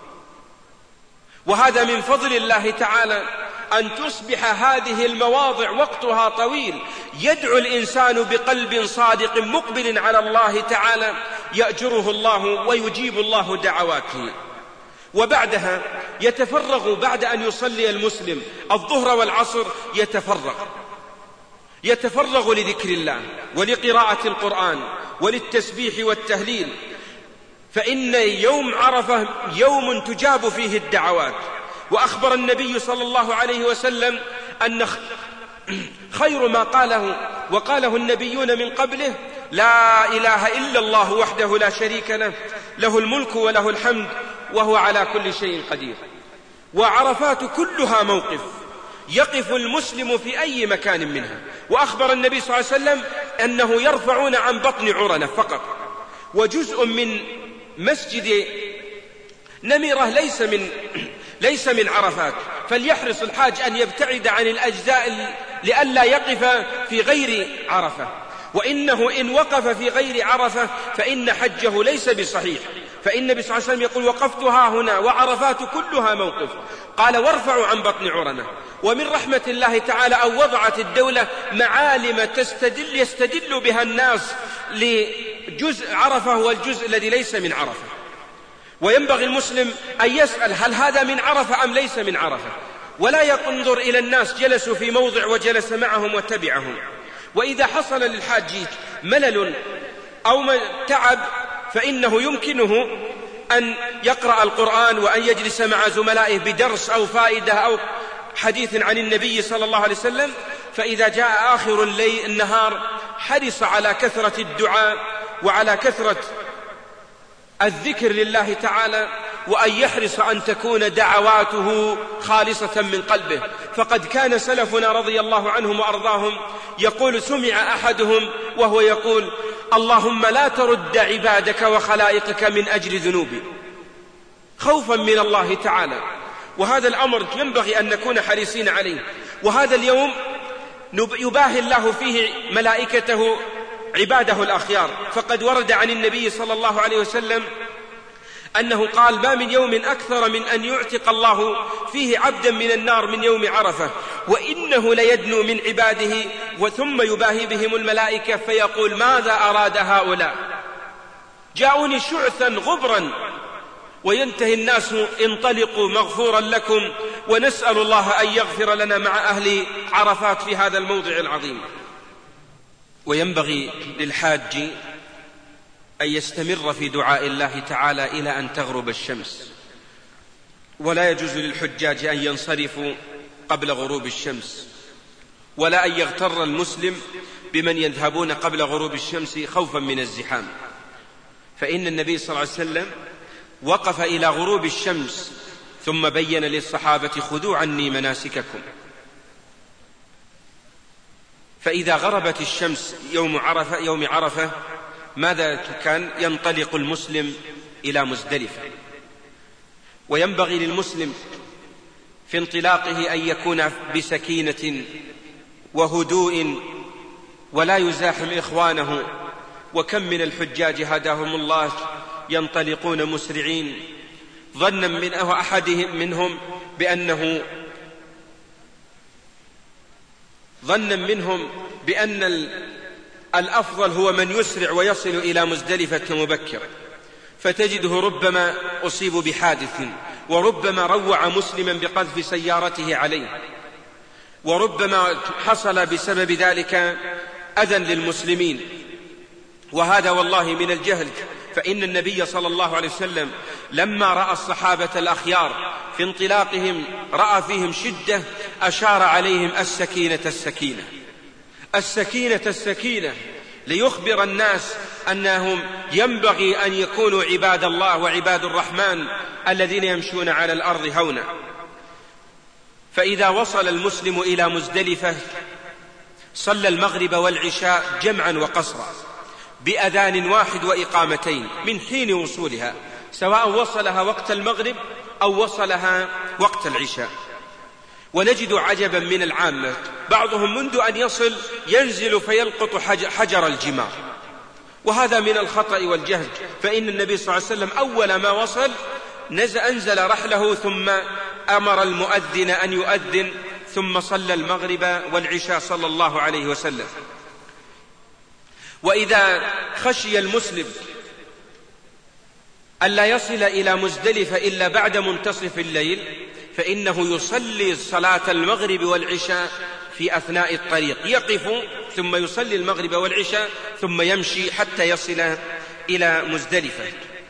[SPEAKER 12] وهذا من فضل الله تعالى أن تصبح هذه المواضع وقتها طويل، يدعو الإنسان بقلب صادق مقبل على الله تعالى يأجره الله ويجيب الله دعواته. وبعدها يتفرغ بعد أن يصلي المسلم الظهر والعصر، يتفرغ لذكر الله ولقراءة القرآن وللتسبيح والتهليل، فإن يوم عرفة يوم تجاب فيه الدعوات. وأخبر النبي صلى الله عليه وسلم أن خير ما قاله وقاله النبيون من قبله لا إله إلا الله وحده لا شريك له، له الملك وله الحمد وهو على كل شيء قدير. وعرفات كلها موقف يقف المسلم في أي مكان منها. وأخبر النبي صلى الله عليه وسلم أنه يرفعون عن بطن عرنة فقط، وجزء من مسجد نمرة ليس من عرفات، فليحرص الحاج أن يبتعد عن الأجزاء لئلا يقف في غير عرفة، وإنه إن وقف في غير عرفة فإن حجه ليس بصحيح. فإن النبي صلى الله عليه وسلم يقول وقفتها هنا وعرفات كلها موقف، قال وارفعوا عن بطن عرنة. ومن رحمة الله تعالى أن وضعت الدولة معالم يستدل بها الناس لجزء عرفة هو الجزء الذي ليس من عرفة. وينبغي المسلم أن يسأل هل هذا من عرفة أم ليس من عرفة، ولا ينظر إلى الناس جلسوا في موضع وجلس معهم وتبعهم. وإذا حصل للحاج ملل أو تعب فإنه يمكنه أن يقرأ القرآن وأن يجلس مع زملائه بدرس أو فائدة أو حديث عن النبي صلى الله عليه وسلم. فإذا جاء آخر النهار حرص على كثرة الدعاء وعلى كثرة الذكر لله تعالى، وأن يحرص أن تكون دعواته خالصة من قلبه. فقد كان سلفنا رضي الله عنهم وأرضاهم يقول سمع أحدهم وهو يقول اللهم لا ترد عبادك وخلائقك من أجل ذنوبي، خوفا من الله تعالى. وهذا الأمر ينبغي أن نكون حريصين عليه. وهذا اليوم يباهي الله فيه ملائكته عباده الأخيار. فقد ورد عن النبي صلى الله عليه وسلم أنه قال: ما من يوم أكثر من أن يعتق الله فيه عبدا من النار من يوم عرفة، وإنه ليدنو من عباده وثم يباهي بهم الملائكة فيقول: ماذا أراد هؤلاء؟ جاءوني شعثا غبرا. وينتهي الناس: انطلقوا مغفورا لكم، ونسأل الله أن يغفر لنا مع أهل عرفات في هذا الموضع العظيم. وينبغي للحاج أن يستمر في دعاء الله تعالى إلى أن تغرب الشمس، ولا يجوز للحجاج أن ينصرفوا قبل غروب الشمس، ولا أن يغتر المسلم بمن يذهبون قبل غروب الشمس خوفا من الزحام، فإن النبي صلى الله عليه وسلم وقف إلى غروب الشمس ثم بين للصحابة: خذوا عني مناسككم. فإذا غربت الشمس يوم عرفة ماذا كان؟ ينطلق المسلم إلى مزدلفة. وينبغي للمسلم في انطلاقه أن يكون بسكينة وهدوء ولا يزاحم إخوانه. وكم من الحجاج هداهم الله ينطلقون مسرعين ظنا من أحدهم منهم بأن الأفضل هو من يسرع ويصل إلى مزدلفة مبكر، فتجده ربما أصيب بحادث، وربما روع مسلما بقذف سيارته عليه، وربما حصل بسبب ذلك أذى للمسلمين، وهذا والله من الجهل. فإن النبي صلى الله عليه وسلم لما رأى الصحابة الأخيار في انطلاقهم رأى فيهم شدة أشار عليهم: السكينة السكينة السكينة السكينة، ليخبر الناس أنهم ينبغي أن يكونوا عباد الله وعباد الرحمن الذين يمشون على الأرض هونا. فإذا وصل المسلم إلى مزدلفة صلى المغرب والعشاء جمعا وقصرا بأذان واحد وإقامتين من حين وصولها، سواء وصلها وقت المغرب أو وصلها وقت العشاء. ونجد عجبا من العامة، بعضهم منذ أن يصل ينزل فيلقط حجر الجمار، وهذا من الخطأ والجهل. فإن النبي صلى الله عليه وسلم أول ما وصل أنزل رحله ثم أمر المؤذن أن يؤذن، ثم صلى المغرب والعشاء صلى الله عليه وسلم. وإذا خشي المسلم ألا يصل إلى مزدلفة إلا بعد منتصف الليل فإنه يصلي صلاة المغرب والعشاء في أثناء الطريق، يقف ثم يصلي المغرب والعشاء ثم يمشي حتى يصل إلى مزدلفة.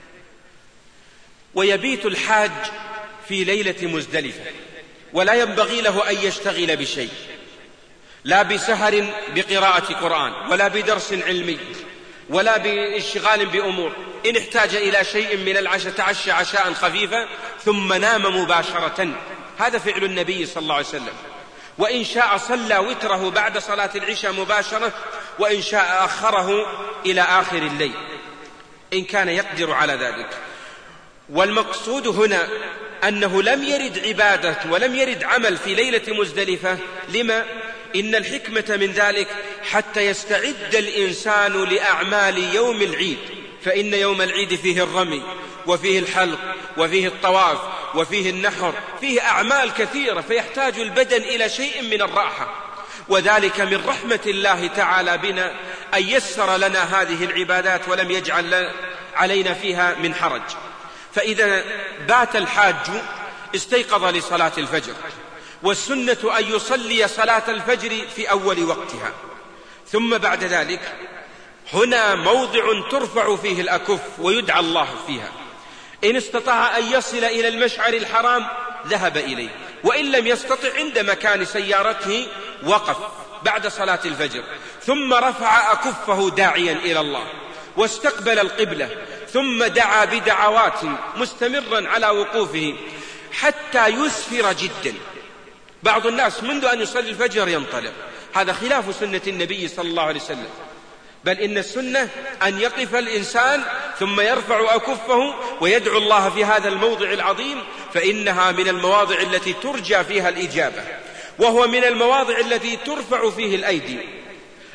[SPEAKER 12] ويبيت الحاج في ليلة مزدلفة، ولا ينبغي له أن يشتغل بشيء، لا بسهر بقراءة قرآن ولا بدرس علمي ولا باشتغال بأمور. إن احتاج إلى شيء من العشاء تعشى عشاء خفيفا ثم نام مباشرة، هذا فعل النبي صلى الله عليه وسلم. وإن شاء صلى وتره بعد صلاة العشاء مباشرة، وإن شاء أخره إلى آخر الليل إن كان يقدر على ذلك. والمقصود هنا أنه لم يرد عبادة ولم يرد عمل في ليلة مزدلفة. لما؟ إن الحكمة من ذلك حتى يستعد الإنسان لأعمال يوم العيد، فإن يوم العيد فيه الرمي وفيه الحلق وفيه الطواف وفيه النحر، فيه أعمال كثيرة، فيحتاج البدن إلى شيء من الراحة. وذلك من رحمة الله تعالى بنا أن يسر لنا هذه العبادات ولم يجعل علينا فيها من حرج. فإذا بات الحاج استيقظ لصلاة الفجر، والسنة أن يصلي صلاة الفجر في أول وقتها، ثم بعد ذلك هنا موضع ترفع فيه الأكف ويدعى الله فيها. إن استطاع أن يصل إلى المشعر الحرام ذهب إليه، وإن لم يستطع عند مكان سيارته وقف بعد صلاة الفجر، ثم رفع أكفه داعيا إلى الله واستقبل القبلة، ثم دعا بدعوات مستمرا على وقوفه حتى يسفر جدا. بعض الناس منذ أن يصلي الفجر ينطلق، هذا خلاف سنة النبي صلى الله عليه وسلم، بل إن السنة أن يقف الإنسان ثم يرفع أكفه ويدعو الله في هذا الموضع العظيم، فإنها من المواضع التي ترجى فيها الإجابة، وهو من المواضع التي ترفع فيه الأيدي.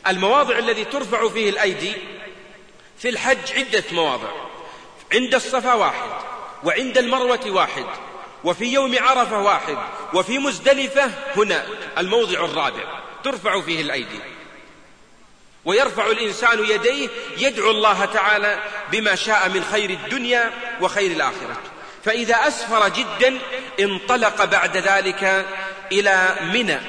[SPEAKER 12] المواضع التي ترفع فيه الأيدي في الحج عدة مواضع. عند الصفا واحد، وعند المروة واحد، وفي يوم عرفة واحد، وفي مزدلفة هنا الموضع الرابع ترفع فيه الأيدي، ويرفع الإنسان يديه يدعو الله تعالى بما شاء من خير الدنيا وخير الآخرة. فإذا أسفر جدا انطلق بعد ذلك إلى منى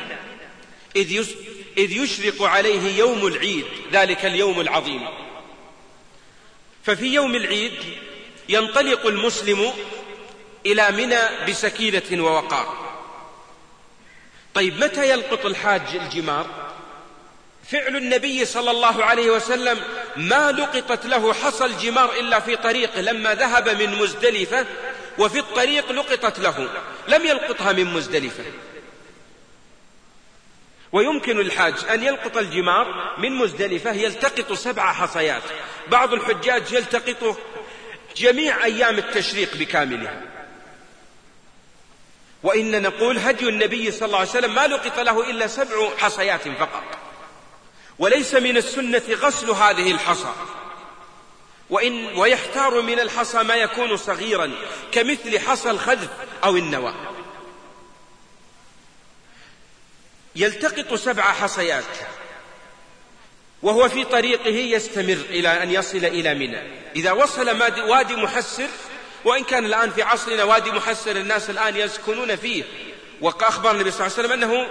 [SPEAKER 12] إذ يشرق عليه يوم العيد، ذلك اليوم العظيم. ففي يوم العيد ينطلق المسلم إلى منى بسكينة ووقار. طيب متى يلقط الحاج الجمار؟ فعل النبي صلى الله عليه وسلم ما لقطت له حصى الجمار إلا في طريقه لما ذهب من مزدلفة، وفي الطريق لقطت له، لم يلقطها من مزدلفة. ويمكن الحاج أن يلقط الجمار من مزدلفة يلتقط 7 حصيات، بعض الحجاج يلتقطه جميع أيام التشريق بكاملها. وإن نقول هدي النبي صلى الله عليه وسلم ما لقط له إلا 7 حصيات فقط، وليس من السنة غسل هذه الحصى، ويحتار من الحصى ما يكون صغيرا كمثل حصى الخذف أو النوى. يلتقط 7 حصيات وهو في طريقه يستمر إلى أن يصل إلى منى. إذا وصل وادي محسر، وإن كان الآن في عصرنا وادي محسر الناس الآن يسكنون فيه، وأخبر النبي صلى الله عليه وسلم أنه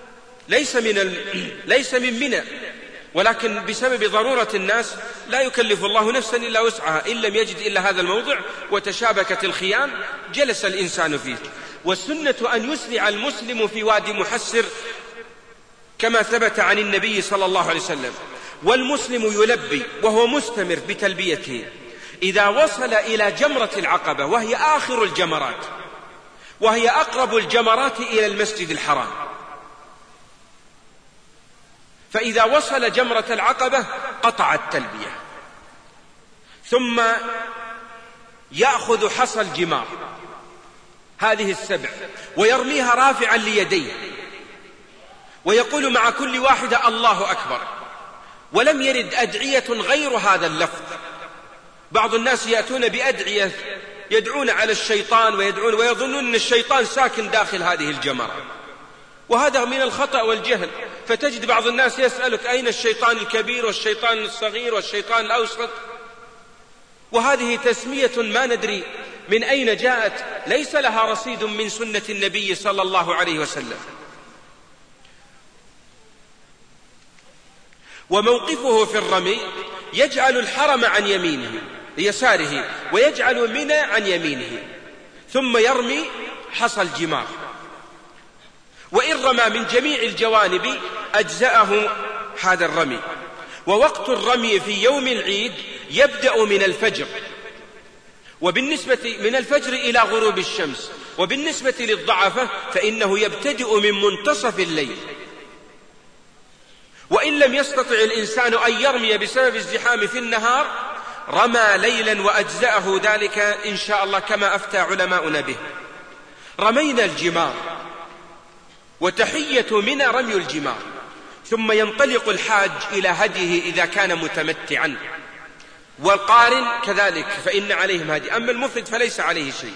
[SPEAKER 12] ليس من منى، ولكن بسبب ضرورة الناس لا يكلف الله نفسا إلا وسعها، إن لم يجد إلا هذا الموضع وتشابكت الخيام جلس الإنسان فيه. والسنة أن يسرع المسلم في وادي محسر كما ثبت عن النبي صلى الله عليه وسلم. والمسلم يلبي وهو مستمر بتلبيته إذا وصل إلى جمرة العقبة، وهي آخر الجمرات، وهي أقرب الجمرات إلى المسجد الحرام. فإذا وصل جمرة العقبة قطع التلبية، ثم يأخذ حصى الجمار هذه 7 ويرميها رافعا ليديه، ويقول مع كل واحدة الله أكبر. ولم يرد أدعية غير هذا اللفظ. بعض الناس يأتون بأدعية يدعون على الشيطان ويظنون أن الشيطان ساكن داخل هذه الجمرة، وهذا من الخطأ والجهل. فتجد بعض الناس يسألك أين الشيطان الكبير والشيطان الصغير والشيطان الأوسط، وهذه تسمية ما ندري من أين جاءت، ليس لها رصيد من سنة النبي صلى الله عليه وسلم. وموقفه في الرمي يجعل الحرم عن يساره ويجعل منى عن يمينه، ثم يرمي حصى الجمار. وإن رمى من جميع الجوانب أجزأه هذا الرمي. ووقت الرمي في يوم العيد يبدأ من الفجر، وبالنسبة من الفجر إلى غروب الشمس. وبالنسبة للضعفة فإنه يبتدئ من منتصف الليل. وإن لم يستطع الإنسان أن يرمي بسبب الزحام في النهار رمى ليلا وأجزأه ذلك إن شاء الله كما أفتى علماؤنا به. رمينا الجمار، وتحية منى رمي الجمار، ثم ينطلق الحاج إلى هديه إذا كان متمتعا، والقارن كذلك فإن عليهم هدي، أما المفرد فليس عليه شيء.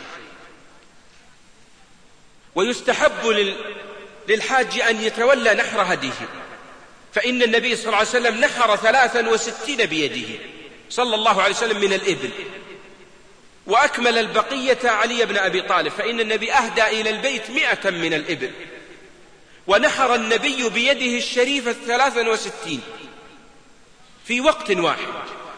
[SPEAKER 12] ويستحب للحاج أن يتولى نحر هديه، فإن النبي صلى الله عليه وسلم نحر 63 بيده صلى الله عليه وسلم من الإبل، وأكمل البقية علي بن أبي طالب، فإن النبي أهدى إلى البيت 100 من الإبل، ونحر النبي بيده الشريفة 63 في وقت واحد،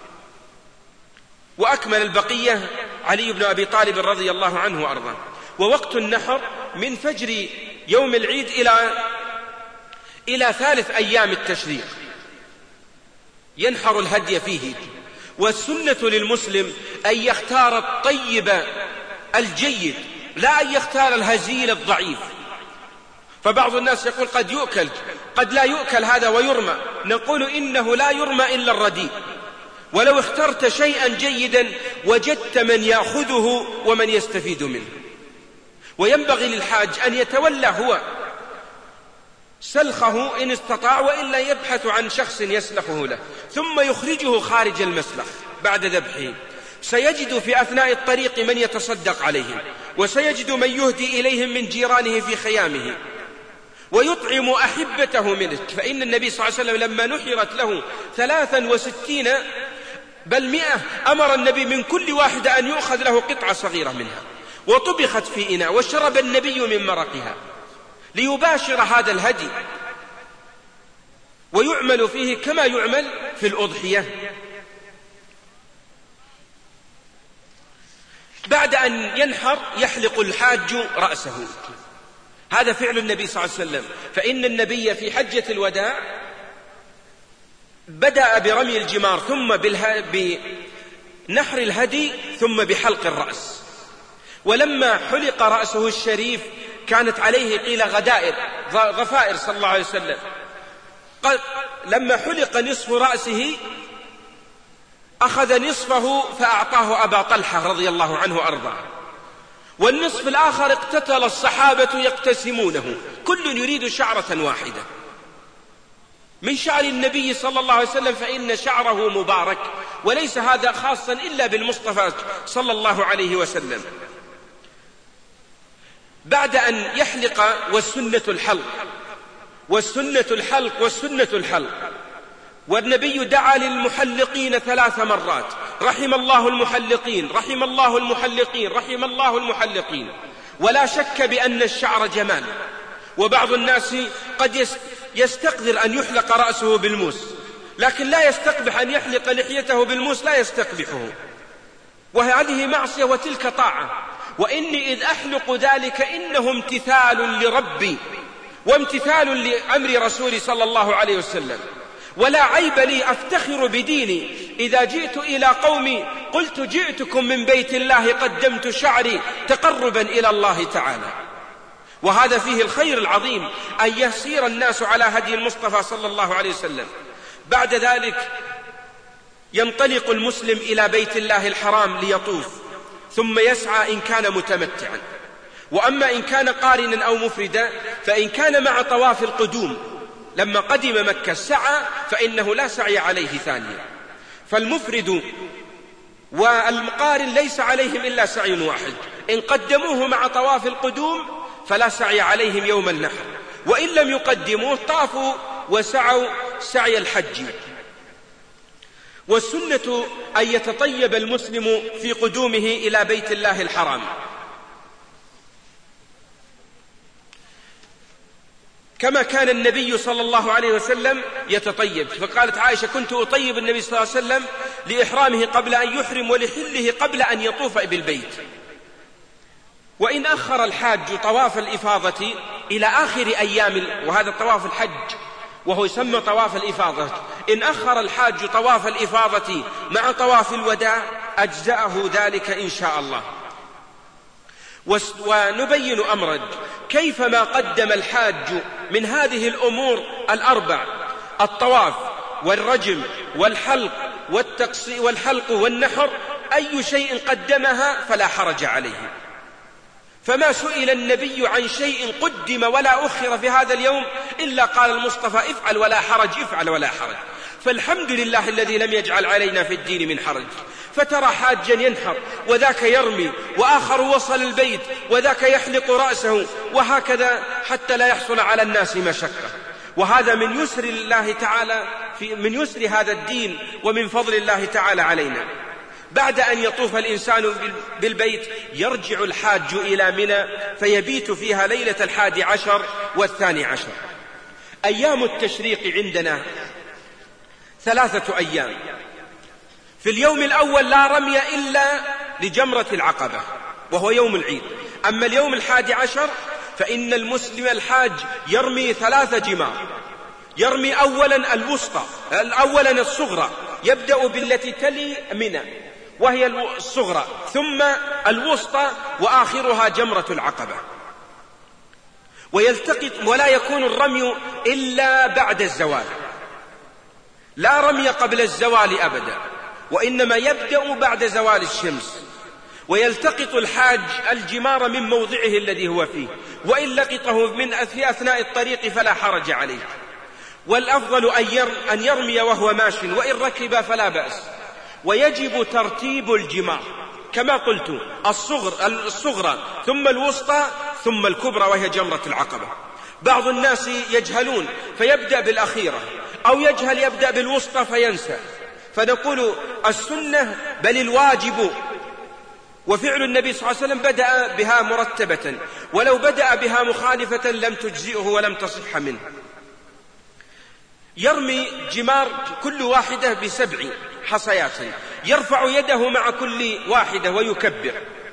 [SPEAKER 12] وأكمل البقية علي بن أبي طالب رضي الله عنه وأرضاه. ووقت النحر من فجر يوم العيد إلى 3 أيام التشريق ينحر الهدي فيه. والسنة للمسلم أن يختار الطيب الجيد، لا أن يختار الهزيل الضعيف. فبعض الناس يقول قد يؤكل قد لا يؤكل هذا ويرمى، نقول إنه لا يرمى إلا الرديء. ولو اخترت شيئا جيدا وجدت من يأخذه ومن يستفيد منه. وينبغي للحاج أن يتولى هو سلخه إن استطاع، وإلا يبحث عن شخص يسلخه له، ثم يخرجه خارج المسلخ بعد ذبحه. سيجد في أثناء الطريق من يتصدق عليهم، وسيجد من يهدي إليهم من جيرانه في خيامه، ويطعم أحبته منه. فإن النبي صلى الله عليه وسلم لما نحرت له 63 بل 100 أمر النبي من كل واحد أن يؤخذ له قطعة صغيرة منها، وطبخت في إناء، وشرب النبي من مرقها ليباشر هذا الهدي، ويعمل فيه كما يعمل في الأضحية. بعد أن ينحر يحلق الحاج رأسه، هذا فعل النبي صلى الله عليه وسلم. فإن النبي في حجة الوداع بدأ برمي الجمار، ثم بنحر الهدي، ثم بحلق الرأس. ولما حلق رأسه الشريف كانت عليه قيل غفائر صلى الله عليه وسلم. لما حلق نصف رأسه أخذ نصفه فأعطاه أبا طلحة رضي الله عنه وأرضاه، والنصف الآخر اقتتل الصحابة يقتسمونه، كل يريد شعرة واحدة من شعر النبي صلى الله عليه وسلم، فإن شعره مبارك، وليس هذا خاصا إلا بالمصطفى صلى الله عليه وسلم. بعد أن يحلق، والسنة الحلق والسنة الحلق والسنة الحلق، والنبي دعا للمحلقين 3 مرات: رحم الله المحلقين، رحم الله المحلقين، رحم الله المحلقين. ولا شك بأن الشعر جمال، وبعض الناس قد يستقدر أن يحلق رأسه بالموس، لكن لا يستقبح أن يحلق لحيته بالموس، لا يستقبحه، وهذه معصية وتلك طاعة. وإني إذ أحلق ذلك إنه امتثال لربي وامتثال لأمر رسولي صلى الله عليه وسلم، ولا عيب لي، أفتخر بديني إذا جئت إلى قومي قلت جئتكم من بيت الله قدمت شعري تقربا إلى الله تعالى. وهذا فيه الخير العظيم، أن يسير الناس على هدي المصطفى صلى الله عليه وسلم. بعد ذلك ينطلق المسلم إلى بيت الله الحرام ليطوف، ثم يسعى إن كان متمتعا. وأما إن كان قارنا أو مفردا، فإن كان مع طواف القدوم لما قدم مكة سعى، فإنه لا سعي عليه ثانيا. فالمفرد والقارن ليس عليهم إلا سعي واحد، إن قدموه مع طواف القدوم فلا سعي عليهم يوم النحر، وإن لم يقدموه طافوا وسعوا سعي الحج. والسنة أن يتطيب المسلم في قدومه إلى بيت الله الحرام، كما كان النبي صلى الله عليه وسلم يتطيب. فقالت عائشة: كنت أطيب النبي صلى الله عليه وسلم لإحرامه قبل أن يحرم، ولحله قبل أن يطوف بالبيت. وإن أخر الحاج طواف الإفاضة إلى آخر أيام، وهذا طواف الحج وهو يسمى طواف الإفاضة، إن أخر الحاج طواف الإفاضة مع طواف الوداع أجزأه ذلك إن شاء الله. ونبين أمرا كيفما قدم الحاج من هذه الأمور الأربع: الطواف والرجم والحلق والنحر، أي شيء قدمها فلا حرج عليه. فما سئل النبي عن شيء قدم ولا أخر في هذا اليوم إلا قال المصطفى: افعل ولا حرج، افعل ولا حرج. فالحمد لله الذي لم يجعل علينا في الدين من حرج. فترى حاجا ينحر، وذاك يرمي، وآخر وصل البيت، وذاك يحلق رأسه، وهكذا حتى لا يحصل على الناس مشقة. وهذا من يسر الله تعالى، من يسر هذا الدين ومن فضل الله تعالى علينا. بعد أن يطوف الإنسان بالبيت يرجع الحاج إلى منى، فيبيت فيها ليلة 11 و12. أيام التشريق عندنا 3 أيام. في اليوم الأول لا رمي إلا لجمرة العقبة وهو يوم العيد. أما اليوم 11 فإن المسلم الحاج يرمي 3 جمار. يرمي أولا الوسطى، أولا الصغرى، يبدأ بالتي تلي منى وهي الصغرى، ثم الوسطى، وآخرها جمرة العقبة. ويلتقط، ولا يكون الرمي إلا بعد الزوال، لا رمي قبل الزوال أبدا، وإنما يبدأ بعد زوال الشمس. ويلتقط الحاج الجمار من موضعه الذي هو فيه، وإن لقطه في أثناء الطريق فلا حرج عليه. والأفضل أن يرمي وهو ماش، وإن ركب فلا بأس. ويجب ترتيب الجمار كما قلت: الصغرى ثم الوسطى ثم الكبرى وهي جمرة العقبة. بعض الناس يجهلون فيبدأ بالأخيرة، أو يجهل يبدأ بالوسطى فينسى. فنقول السنة بل الواجب، وفعل النبي صلى الله عليه وسلم بدأ بها مرتبة، ولو بدأ بها مخالفة لم تجزئه ولم تصح منه. يرمي جمار كل واحدة ب7 حصيات، يرفع يده مع كل واحدة ويكبر.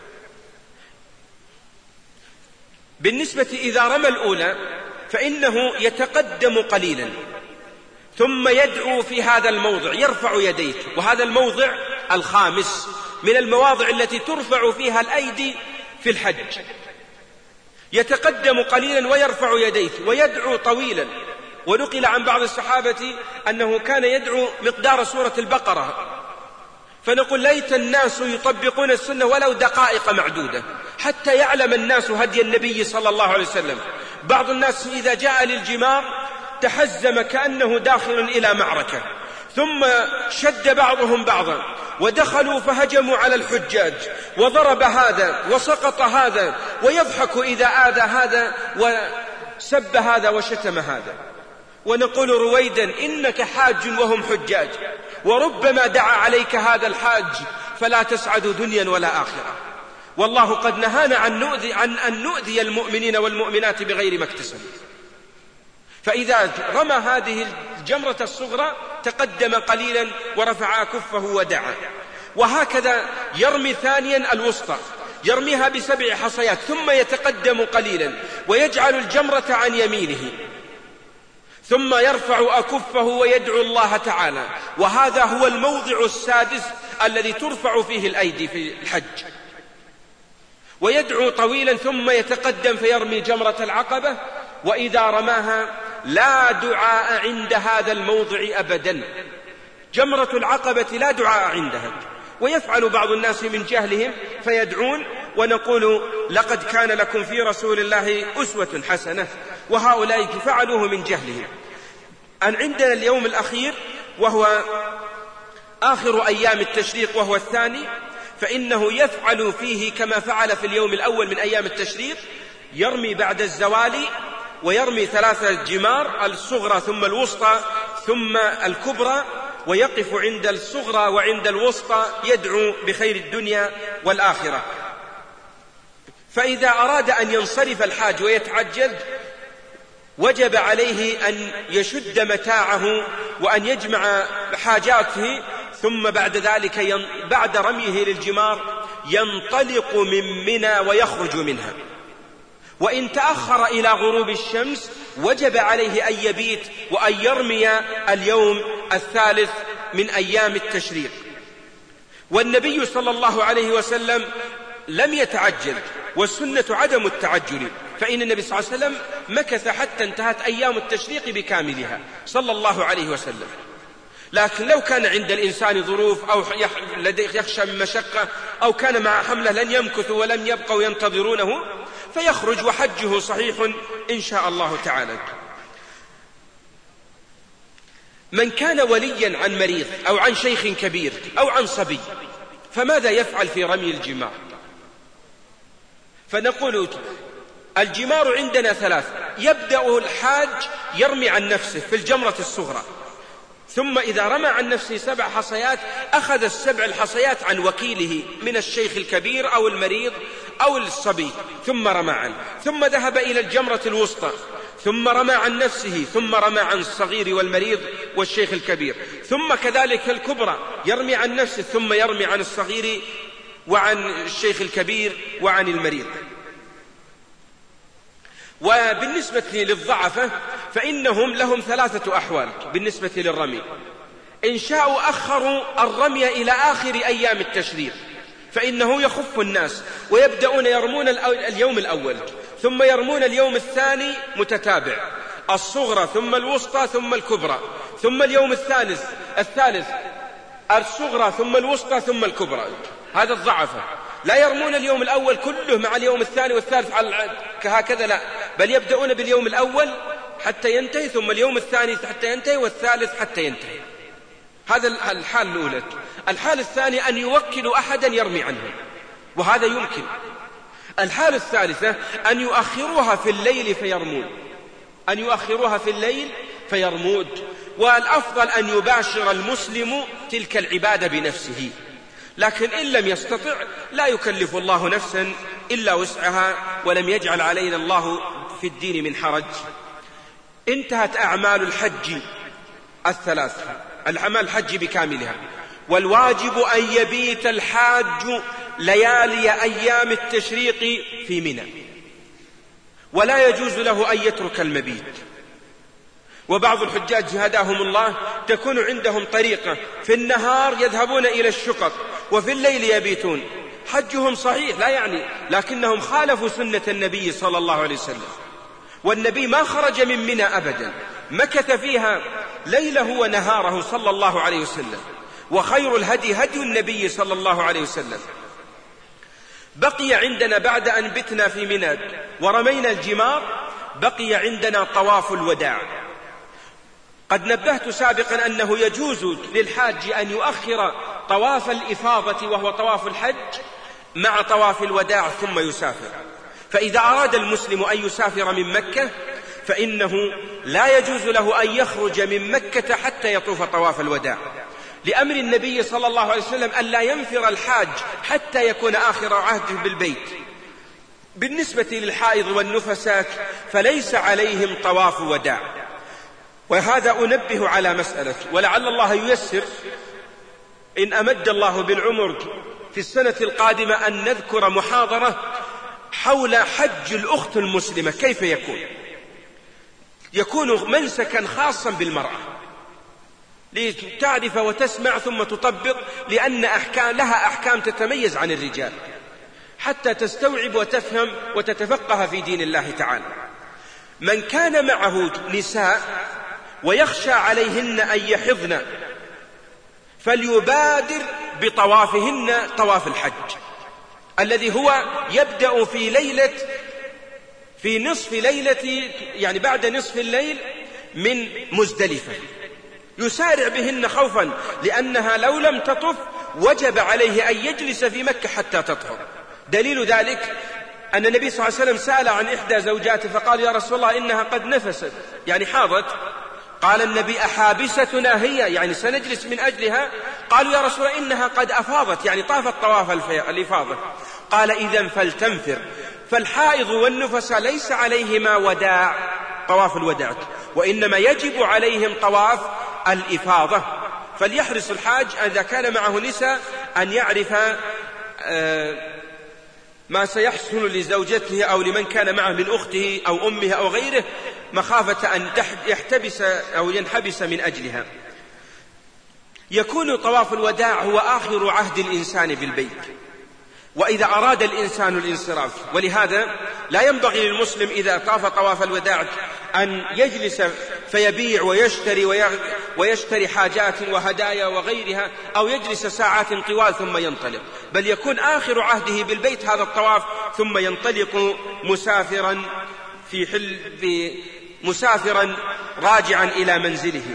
[SPEAKER 12] بالنسبة إذا رمى الأولى فإنه يتقدم قليلا ثم يدعو في هذا الموضع، يرفع يديه، وهذا الموضع الخامس من المواضع التي ترفع فيها الأيدي في الحج. يتقدم قليلا ويرفع يديه ويدعو طويلا. ونقل عن بعض الصحابة أنه كان يدعو مقدار سورة البقرة. فنقول ليت الناس يطبقون السنة ولو دقائق معدودة حتى يعلم الناس هدي النبي صلى الله عليه وسلم. بعض الناس إذا جاء للجمار تحزم كأنه داخل إلى معركة، ثم شد بعضهم بعضا ودخلوا فهجموا على الحجاج، وضرب هذا وسقط هذا، ويضحك إذا آذى هذا وسب هذا وشتم هذا. ونقول رويدا: إنك حاج وهم حجاج، وربما دعا عليك هذا الحاج فلا تسعد دنيا ولا آخرة. والله قد نهانا عن أن نؤذي المؤمنين والمؤمنات بغير ما اكتسبوا. فإذا رمى هذه الجمرة الصغرى تقدم قليلا ورفع كفه ودعا. وهكذا يرمي ثانيا الوسطى، يرميها ب7 حصيات ثم يتقدم قليلا ويجعل الجمرة عن يمينه، ثم يرفع أكفه ويدعو الله تعالى. وهذا هو الموضع السادس الذي ترفع فيه الأيدي في الحج. ويدعو طويلا ثم يتقدم فيرمي جمرة العقبة. وإذا رماها لا دعاء عند هذا الموضع أبدا. جمرة العقبة لا دعاء عندها، ويفعل بعض الناس من جهلهم فيدعون. ونقول لقد كان لكم في رسول الله أسوة حسنة، وهؤلاء فعلوه من جهلهم. أن عندنا اليوم الأخير وهو آخر أيام التشريق وهو الثاني، فإنه يفعل فيه كما فعل في اليوم الأول من أيام التشريق. يرمي بعد الزوال ويرمي 3 جمار، الصغرى ثم الوسطى ثم الكبرى، ويقف عند الصغرى وعند الوسطى يدعو بخير الدنيا والآخرة. فإذا أراد أن ينصرف الحاج ويتعجل وجب عليه أن يشد متاعه وأن يجمع حاجاته، ثم بعد ذلك بعد رميه للجمار ينطلق من منى ويخرج منها. وإن تأخر إلى غروب الشمس وجب عليه أن يبيت وأن يرمي اليوم الثالث من أيام التشريق. والنبي صلى الله عليه وسلم لم يتعجل، والسنة عدم التعجل، فإن النبي صلى الله عليه وسلم مكث حتى انتهت أيام التشريق بكاملها صلى الله عليه وسلم. لكن لو كان عند الإنسان ظروف أو يخشى من مشقة أو كان مع حمله لن يمكثوا ولم يبقوا ينتظرونه فيخرج وحجه صحيح إن شاء الله تعالى. من كان وليا عن مريض أو عن شيخ كبير أو عن صبي فماذا يفعل في رمي الجمار؟ فنقول الجمار عندنا 3. يبدأ الحاج يرمي عن نفسه في الجمرة الصغرى، ثم إذا رمى عن نفسه 7 حصيات أخذ 7 الحصيات عن وكيله من الشيخ الكبير أو المريض أو الصبي، ثم رمى عنه، ثم ذهب إلى الجمرة الوسطى، ثم رمى عن نفسه، ثم رمى عن الصغير والمريض والشيخ الكبير، ثم كذلك الكبرى يرمي عن نفسه، ثم يرمي عن الصغير وعن الشيخ الكبير وعن المريض. وبالنسبة للضعفة فإنهم لهم 3 أحوال بالنسبة للرمي. إن شاءوا أخروا الرمي إلى آخر أيام التشريق فإنه يخف الناس ويبدأون يرمون اليوم الأول ثم يرمون اليوم الثاني متتابع، الصغرى ثم الوسطى ثم الكبرى، ثم اليوم الثالث الصغرى ثم الوسطى ثم الكبرى. هذا الضعفة. لا يرمون اليوم الأول كله مع اليوم الثاني والثالث هكذا، لا، بل يبدأون باليوم الأول حتى ينتهي، ثم اليوم الثاني حتى ينتهي، والثالث حتى ينتهي. هذا الحال الأولى. الحال الثاني أن يوكلوا أحدا يرمي عنهم، وهذا يمكن. الحال الثالثة أن يؤخروها في الليل فيرمون، أن يؤخروها في الليل فيرمون. والأفضل أن يباشر المسلم تلك العبادة بنفسه، لكن إن لم يستطع لا يكلف الله نفسا إلا وسعها، ولم يجعل علينا الله في الدين من حرج. انتهت أعمال الحج الثلاث، الأعمال الحج بكاملها. والواجب أن يبيت الحاج ليالي أيام التشريق في منى، ولا يجوز له أن يترك المبيت. وبعض الحجاج هداهم الله تكون عندهم طريقة، في النهار يذهبون إلى الشقق وفي الليل يبيتون. حجهم صحيح لا يعني، لكنهم خالفوا سنة النبي صلى الله عليه وسلم. والنبي ما خرج من منى أبدا، مكث فيها ليله ونهاره صلى الله عليه وسلم. وخير الهدي هدي النبي صلى الله عليه وسلم. بقي عندنا بعد أن بتنا في منى ورمينا الجمار، بقي عندنا طواف الوداع. قد نبهت سابقا أنه يجوز للحاج أن يؤخر طواف الإفاضة وهو طواف الحج مع طواف الوداع ثم يسافر. فإذا أراد المسلم أن يسافر من مكة فإنه لا يجوز له أن يخرج من مكة حتى يطوف طواف الوداع، لأمر النبي صلى الله عليه وسلم أن لا ينفر الحاج حتى يكون آخر عهده بالبيت. بالنسبة للحائض والنفسات فليس عليهم طواف وداع. وهذا أنبه على مسألة، ولعل الله ييسر إن أمد الله بالعمر في السنة القادمة أن نذكر محاضرة حول حج الأخت المسلمة. كيف يكون منسكا خاصا بالمرأة، لتعرف وتسمع ثم تطبق، لأن لها أحكام تتميز عن الرجال، حتى تستوعب وتفهم وتتفقه في دين الله تعالى. من كان معه نساء ويخشى عليهن أن يحضن فليبادر بطوافهن طواف الحج، الذي هو يبدأ في نصف ليلة، يعني بعد نصف الليل من مزدلفة، يسارع بهن خوفا، لأنها لو لم تطف وجب عليه أن يجلس في مكة حتى تطهر. دليل ذلك أن النبي صلى الله عليه وسلم سأل عن إحدى زوجاته فقال: يا رسول الله إنها قد نفست، يعني حاضت. قال النبي: أحابستنا هي، يعني سنجلس من أجلها؟ قالوا: يا رسول الله إنها قد أفاضت، يعني طافت طواف الإفاضة. قال: إذن فلتنفر. فالحائض والنفس ليس عليهما وداع، طواف الوداع، وإنما يجب عليهم طواف الإفاضة. فليحرص الحاج إذا كان معه نساء أن يعرف ما سيحصل لزوجته أو لمن كان معه من أخته أو أمه أو غيره، مخافة أن يحتبس أو ينحبس من أجلها. يكون طواف الوداع هو آخر عهد الإنسان بالبيت، وإذا أراد الإنسان الانصراف، ولهذا لا ينبغي للمسلم إذا طاف طواف الوداع أن يجلس فيبيع ويشتري حاجات وهدايا وغيرها، أو يجلس ساعات طوال ثم ينطلق، بل يكون آخر عهده بالبيت هذا الطواف، ثم ينطلق مسافرا راجعا إلى منزله.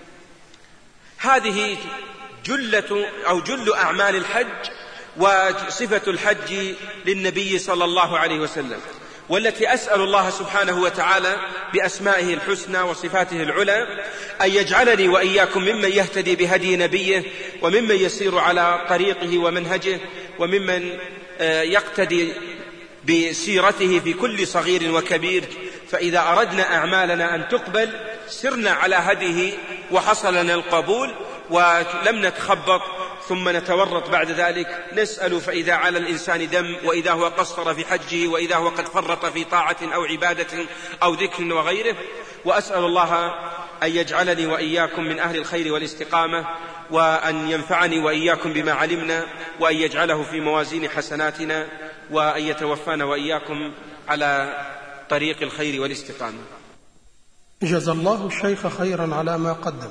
[SPEAKER 12] هذه جل أعمال الحج وصفة الحج للنبي صلى الله عليه وسلم، والتي أسأل الله سبحانه وتعالى بأسمائه الحسنى وصفاته العلى أن يجعلني وإياكم ممن يهتدي بهدي نبيه، وممن يسير على طريقه ومنهجه، وممن يقتدي بسيرته في كل صغير وكبير. فإذا أردنا أعمالنا أن تقبل سرنا على هديه وحصل لنا القبول، ولم نتخبط ثم نتورط بعد ذلك. نسأل فإذا على الإنسان دم، وإذا هو قصر في حجه، وإذا هو قد فرط في طاعة أو عبادة أو ذكر وغيره. وأسأل الله أن يجعلني وإياكم من أهل الخير والاستقامة، وأن ينفعني وإياكم بما علمنا، وأن يجعله في موازين حسناتنا، وأن يتوفانا وإياكم على طريق الخير والاستقامة.
[SPEAKER 1] جزا الله الشيخ خيرا على ما قدم،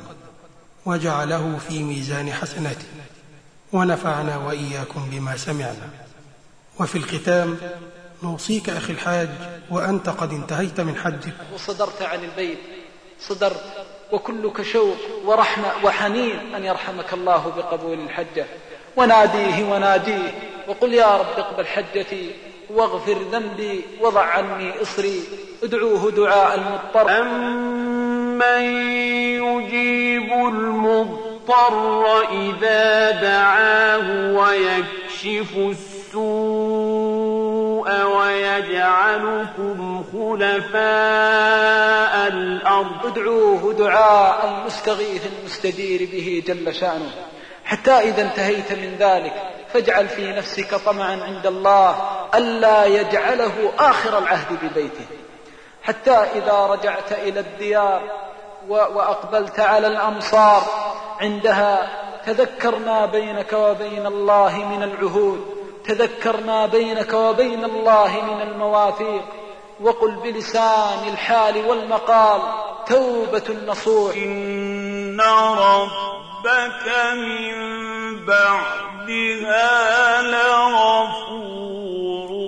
[SPEAKER 1] وجعله في ميزان حسناته، ونفعنا وإياكم بما سمعنا. وفي الختام نوصيك أخي الحاج وأنت قد انتهيت من حجك
[SPEAKER 3] وصدرت عن البيت، صدرت وكلك شوق ورحمة وحنين أن يرحمك الله بقبول الحجة، وناديه وناديه وقل يا رب اقبل حجتي واغفر ذنبي وضع عني إصري. ادعوه دعاء المضطر.
[SPEAKER 2] أمن يجيب المضطر إذا دعاه ويكشف السوء ويجعلكم خلفاء الأرض.
[SPEAKER 3] ادعوه دعاء المستغيث المستجير به جل شأنه. حتى إذا انتهيت من ذلك فاجعل في نفسك طمعا عند الله ألا يجعله آخر العهد ببيته. حتى إذا رجعت إلى الديار وأقبلت على الأمصار عندها تذكر ما بينك وبين الله من العهود، تذكر ما بينك وبين الله من المواثيق، وقل بلسان الحال والمقال توبة نصوح.
[SPEAKER 2] إن ربك من بعدها لغفور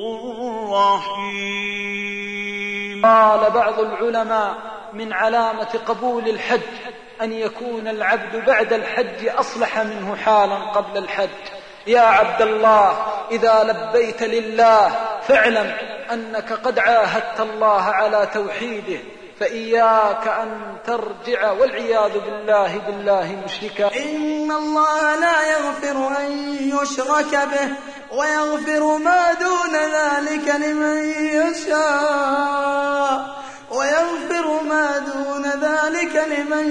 [SPEAKER 2] رحيم.
[SPEAKER 3] قال بعض العلماء من علامة قبول الحج أن يكون العبد بعد الحج أصلح منه حالا قبل الحج. يا عبد الله إذا لبيت لله فاعلم أنك قد عاهدت الله على توحيده، فإياك أن ترجع والعياذ بالله مشركا.
[SPEAKER 6] إن الله لا يغفر أن يشرك به ويغفر ما دون ذلك لمن يشاء، ويغفر ما دون ذلك لمن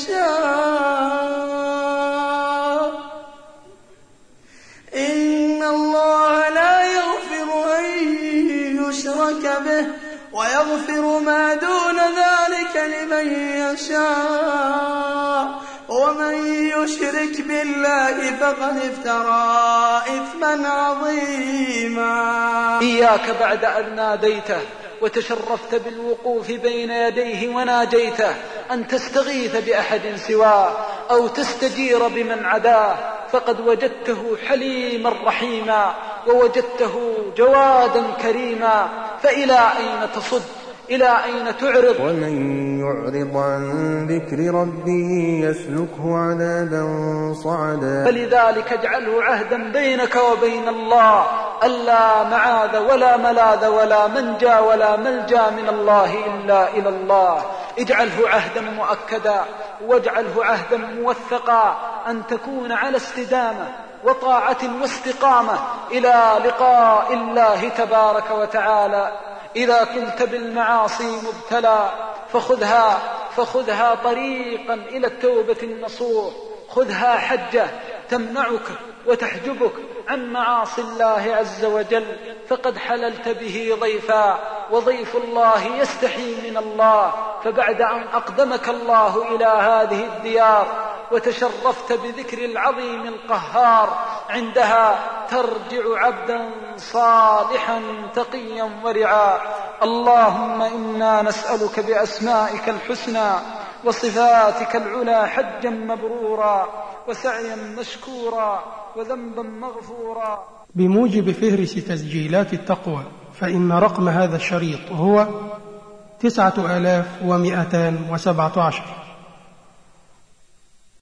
[SPEAKER 6] يشاء. إن الله لا يغفر أن يشرك به ويغفر ما دون ذلك لمن يشاء، ومن يشرك بالله فقد افترى إثما عظيما.
[SPEAKER 3] إياك بعد أن ناديته وتشرفت بالوقوف بين يديه وناجيته أن تستغيث بأحد سواه أو تستجير بمن عداه، فقد وجدته حليما رحيما ووجدته جوادا كريما، فإلى أين تصد؟ إلى أين تعرض؟
[SPEAKER 20] ومن يعرض عن ذكر ربه يسلكه عذابا صعدا.
[SPEAKER 3] فلذلك اجعله عهدا بينك وبين الله ألا معاذ ولا ملاذ ولا منجى ولا ملجى من الله إلا إلى الله. اجعله عهدا مؤكدا واجعله عهدا موثقا أن تكون على استدامة وطاعة واستقامة إلى لقاء الله تبارك وتعالى. إذا كنت بالمعاصي مبتلى فخذها طريقا إلى التوبة النصوح، خذها حجة تمنعك وتحجبك عن معاصي الله عز وجل، فقد حللت به ضيفا، وضيف الله يستحي من الله. فبعد أن أقدمك الله إلى هذه الديار وتشرفت بذكر العظيم القهار، عندها ترجع عبدا صالحا تقيا ورعا. اللهم إنا نسألك بأسمائك الحسنى وصفاتك العلى حجا مبرورا وسعيا مشكورا وذنبا مغفورا.
[SPEAKER 1] بموجب فهرس تسجيلات التقوى فإن رقم هذا الشريط هو 9217.